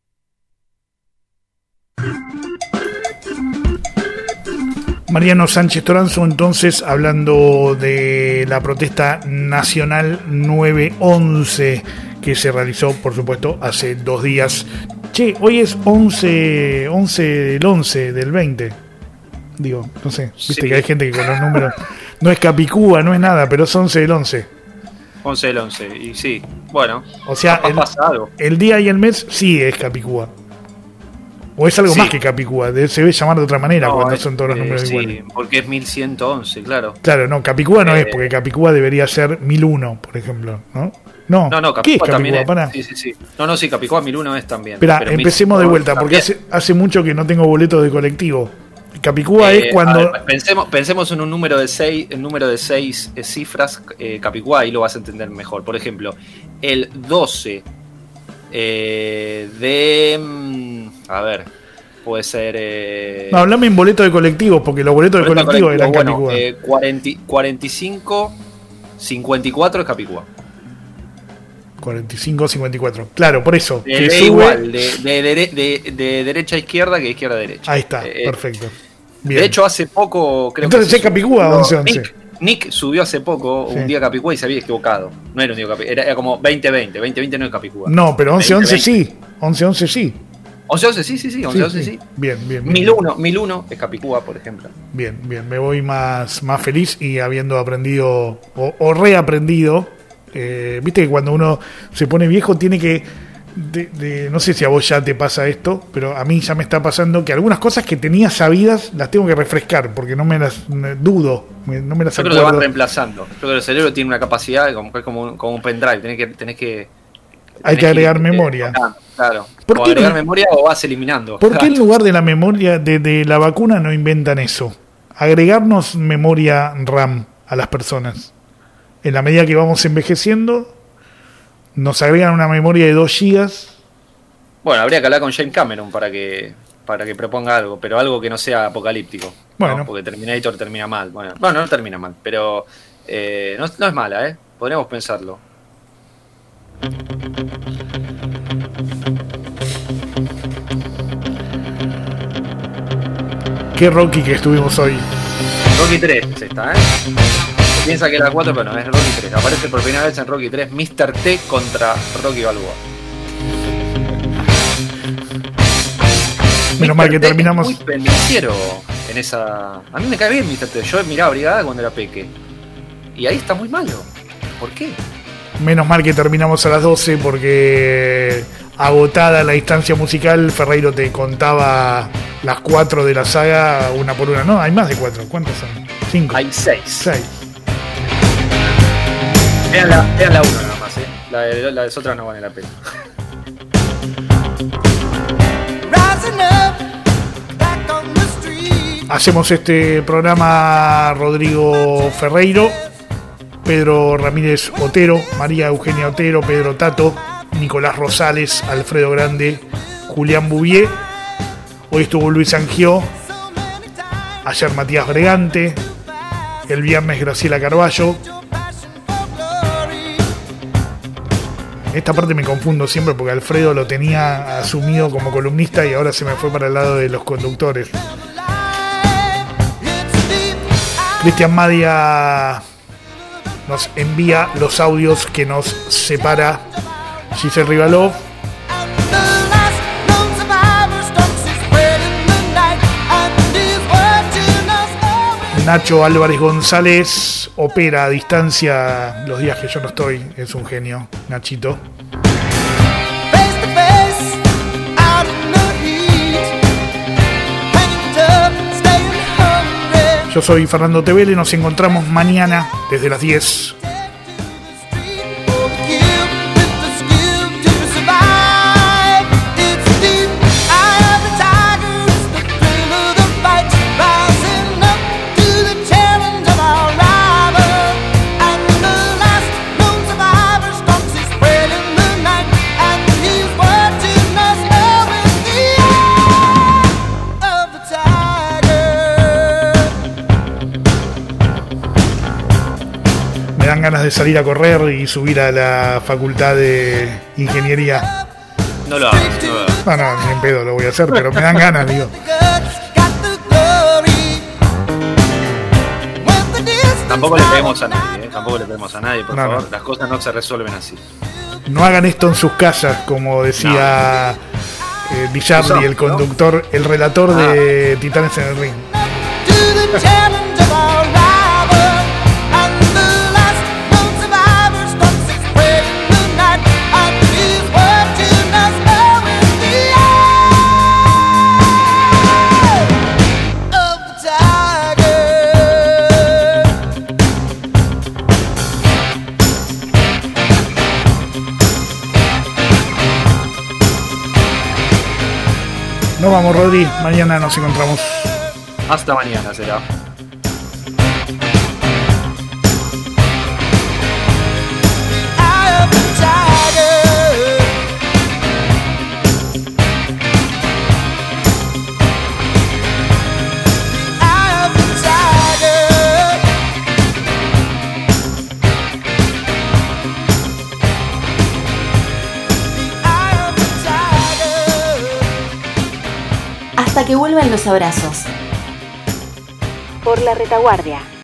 Mariano Sánchez Toranzo, entonces, hablando de la protesta nacional 9/11 que se realizó, por supuesto, hace 2 días. Che, hoy es 11 del 11 del 20. Digo, no sé, viste sí, que hay gente que con los números no es Capicúa, no es nada, pero es 11 del 11. 11 del 11, y sí, bueno. O sea, el día y el mes sí es Capicúa. ¿O es algo más que Capicúa? Se debe llamar de otra manera cuando son todos los números iguales. Sí, porque es 1111, claro. Claro, no, Capicúa no es, porque Capicúa debería ser 1001, por ejemplo, ¿no? No, Capicúa, ¿qué es Capicúa? También Pará. Sí. No, sí, Capicúa 1001 es también. Espera, empecemos de vuelta, porque hace mucho que no tengo boleto de colectivo. Capicúa es cuando... Ver, pensemos en un número de 6, el número de 6 cifras, Capicúa, ahí lo vas a entender mejor. Por ejemplo, el 12 a ver, puede ser... No, hablame en boleto de colectivos, porque los boletos de colectivos eran Capicúa. 45, 54 es Capicúa. 45, 54. Claro, por eso. Que sube... igual, de derecha a izquierda que de izquierda a derecha. Ahí está, perfecto. Bien. De hecho, hace poco... creo Entonces que es Capicúa 11-11. Nick subió hace poco un día Capicúa y se había equivocado. No era un día Capicúa, era como 2020. 2020 no es Capicúa. No, pero 11-11 sí. 11-11 sí. 11-11 sí, 11-11 sí. Bien. 1001 es Capicúa, por ejemplo. Bien. Me voy más feliz y habiendo aprendido o reaprendido. Viste que cuando uno se pone viejo tiene que... no sé si a vos ya te pasa esto, pero a mí ya me está pasando que algunas cosas que tenía sabidas las tengo que refrescar porque no me las dudo, no me las acuerdo. Yo creo que lo vas reemplazando. Yo creo que el cerebro tiene una capacidad como un pendrive, tenés que hay que agregar memoria. Claro. O agregar memoria o vas eliminando. ¿Por qué en lugar de la memoria de la vacuna no inventan eso? Agregarnos memoria RAM a las personas. En la medida que vamos envejeciendo, nos agregan una memoria de 2 GB Bueno, habría que hablar con James Cameron para que proponga algo, pero algo que no sea apocalíptico. Bueno. ¿no? Porque Terminator termina mal. Bueno, no termina mal, pero no es mala, podríamos pensarlo. Qué Rocky que estuvimos hoy. Rocky 3 es esta, Se piensa que era 4, pero no, es Rocky 3. Aparece por primera vez en Rocky 3 Mr. T contra Rocky Balboa. Menos mal que terminamos. Muy pendenciero en esa. A mí me cae bien Mr. T. Yo miraba Brigada cuando era peque. Y ahí está muy malo. ¿Por qué? Menos mal que terminamos a las 12 porque agotada la instancia musical, Ferreiro te contaba las 4 de la saga una por una. No, hay más de 4. ¿Cuántas son? 5. Hay 6. 6. Vean la 1 nada más, La de otras no vale la pena. Hacemos este programa Rodrigo Ferreiro, Pedro Ramírez Otero, María Eugenia Otero, Pedro Tato, Nicolás Rosales, Alfredo Grande, Julián Bouvier. Hoy estuvo Luis Angió, ayer Matías Bregante, el viernes Graciela Carballo. Esta parte me confundo siempre porque Alfredo lo tenía asumido como columnista y ahora se me fue para el lado de los conductores. Cristian Madia nos envía los audios que nos separa Giselle Rivalov. Nacho Álvarez González opera a distancia los días que yo no estoy. Es un genio, Nachito. Yo soy Fernando Tevele, nos encontramos mañana desde las 10. Ganas de salir a correr y subir a la facultad de ingeniería. No lo hagas, no. No, ni en pedo lo voy a hacer, pero me dan ganas, digo. Tampoco le pedimos a nadie, Tampoco le pedimos a nadie, por favor. Las cosas no se resuelven así. No hagan esto en sus casas, como decía Villardi, el conductor, el relator de Titanes en el Ring. Nos vamos, Rodri. Mañana nos encontramos. Hasta mañana será. Hasta que vuelvan los abrazos. Por la retaguardia.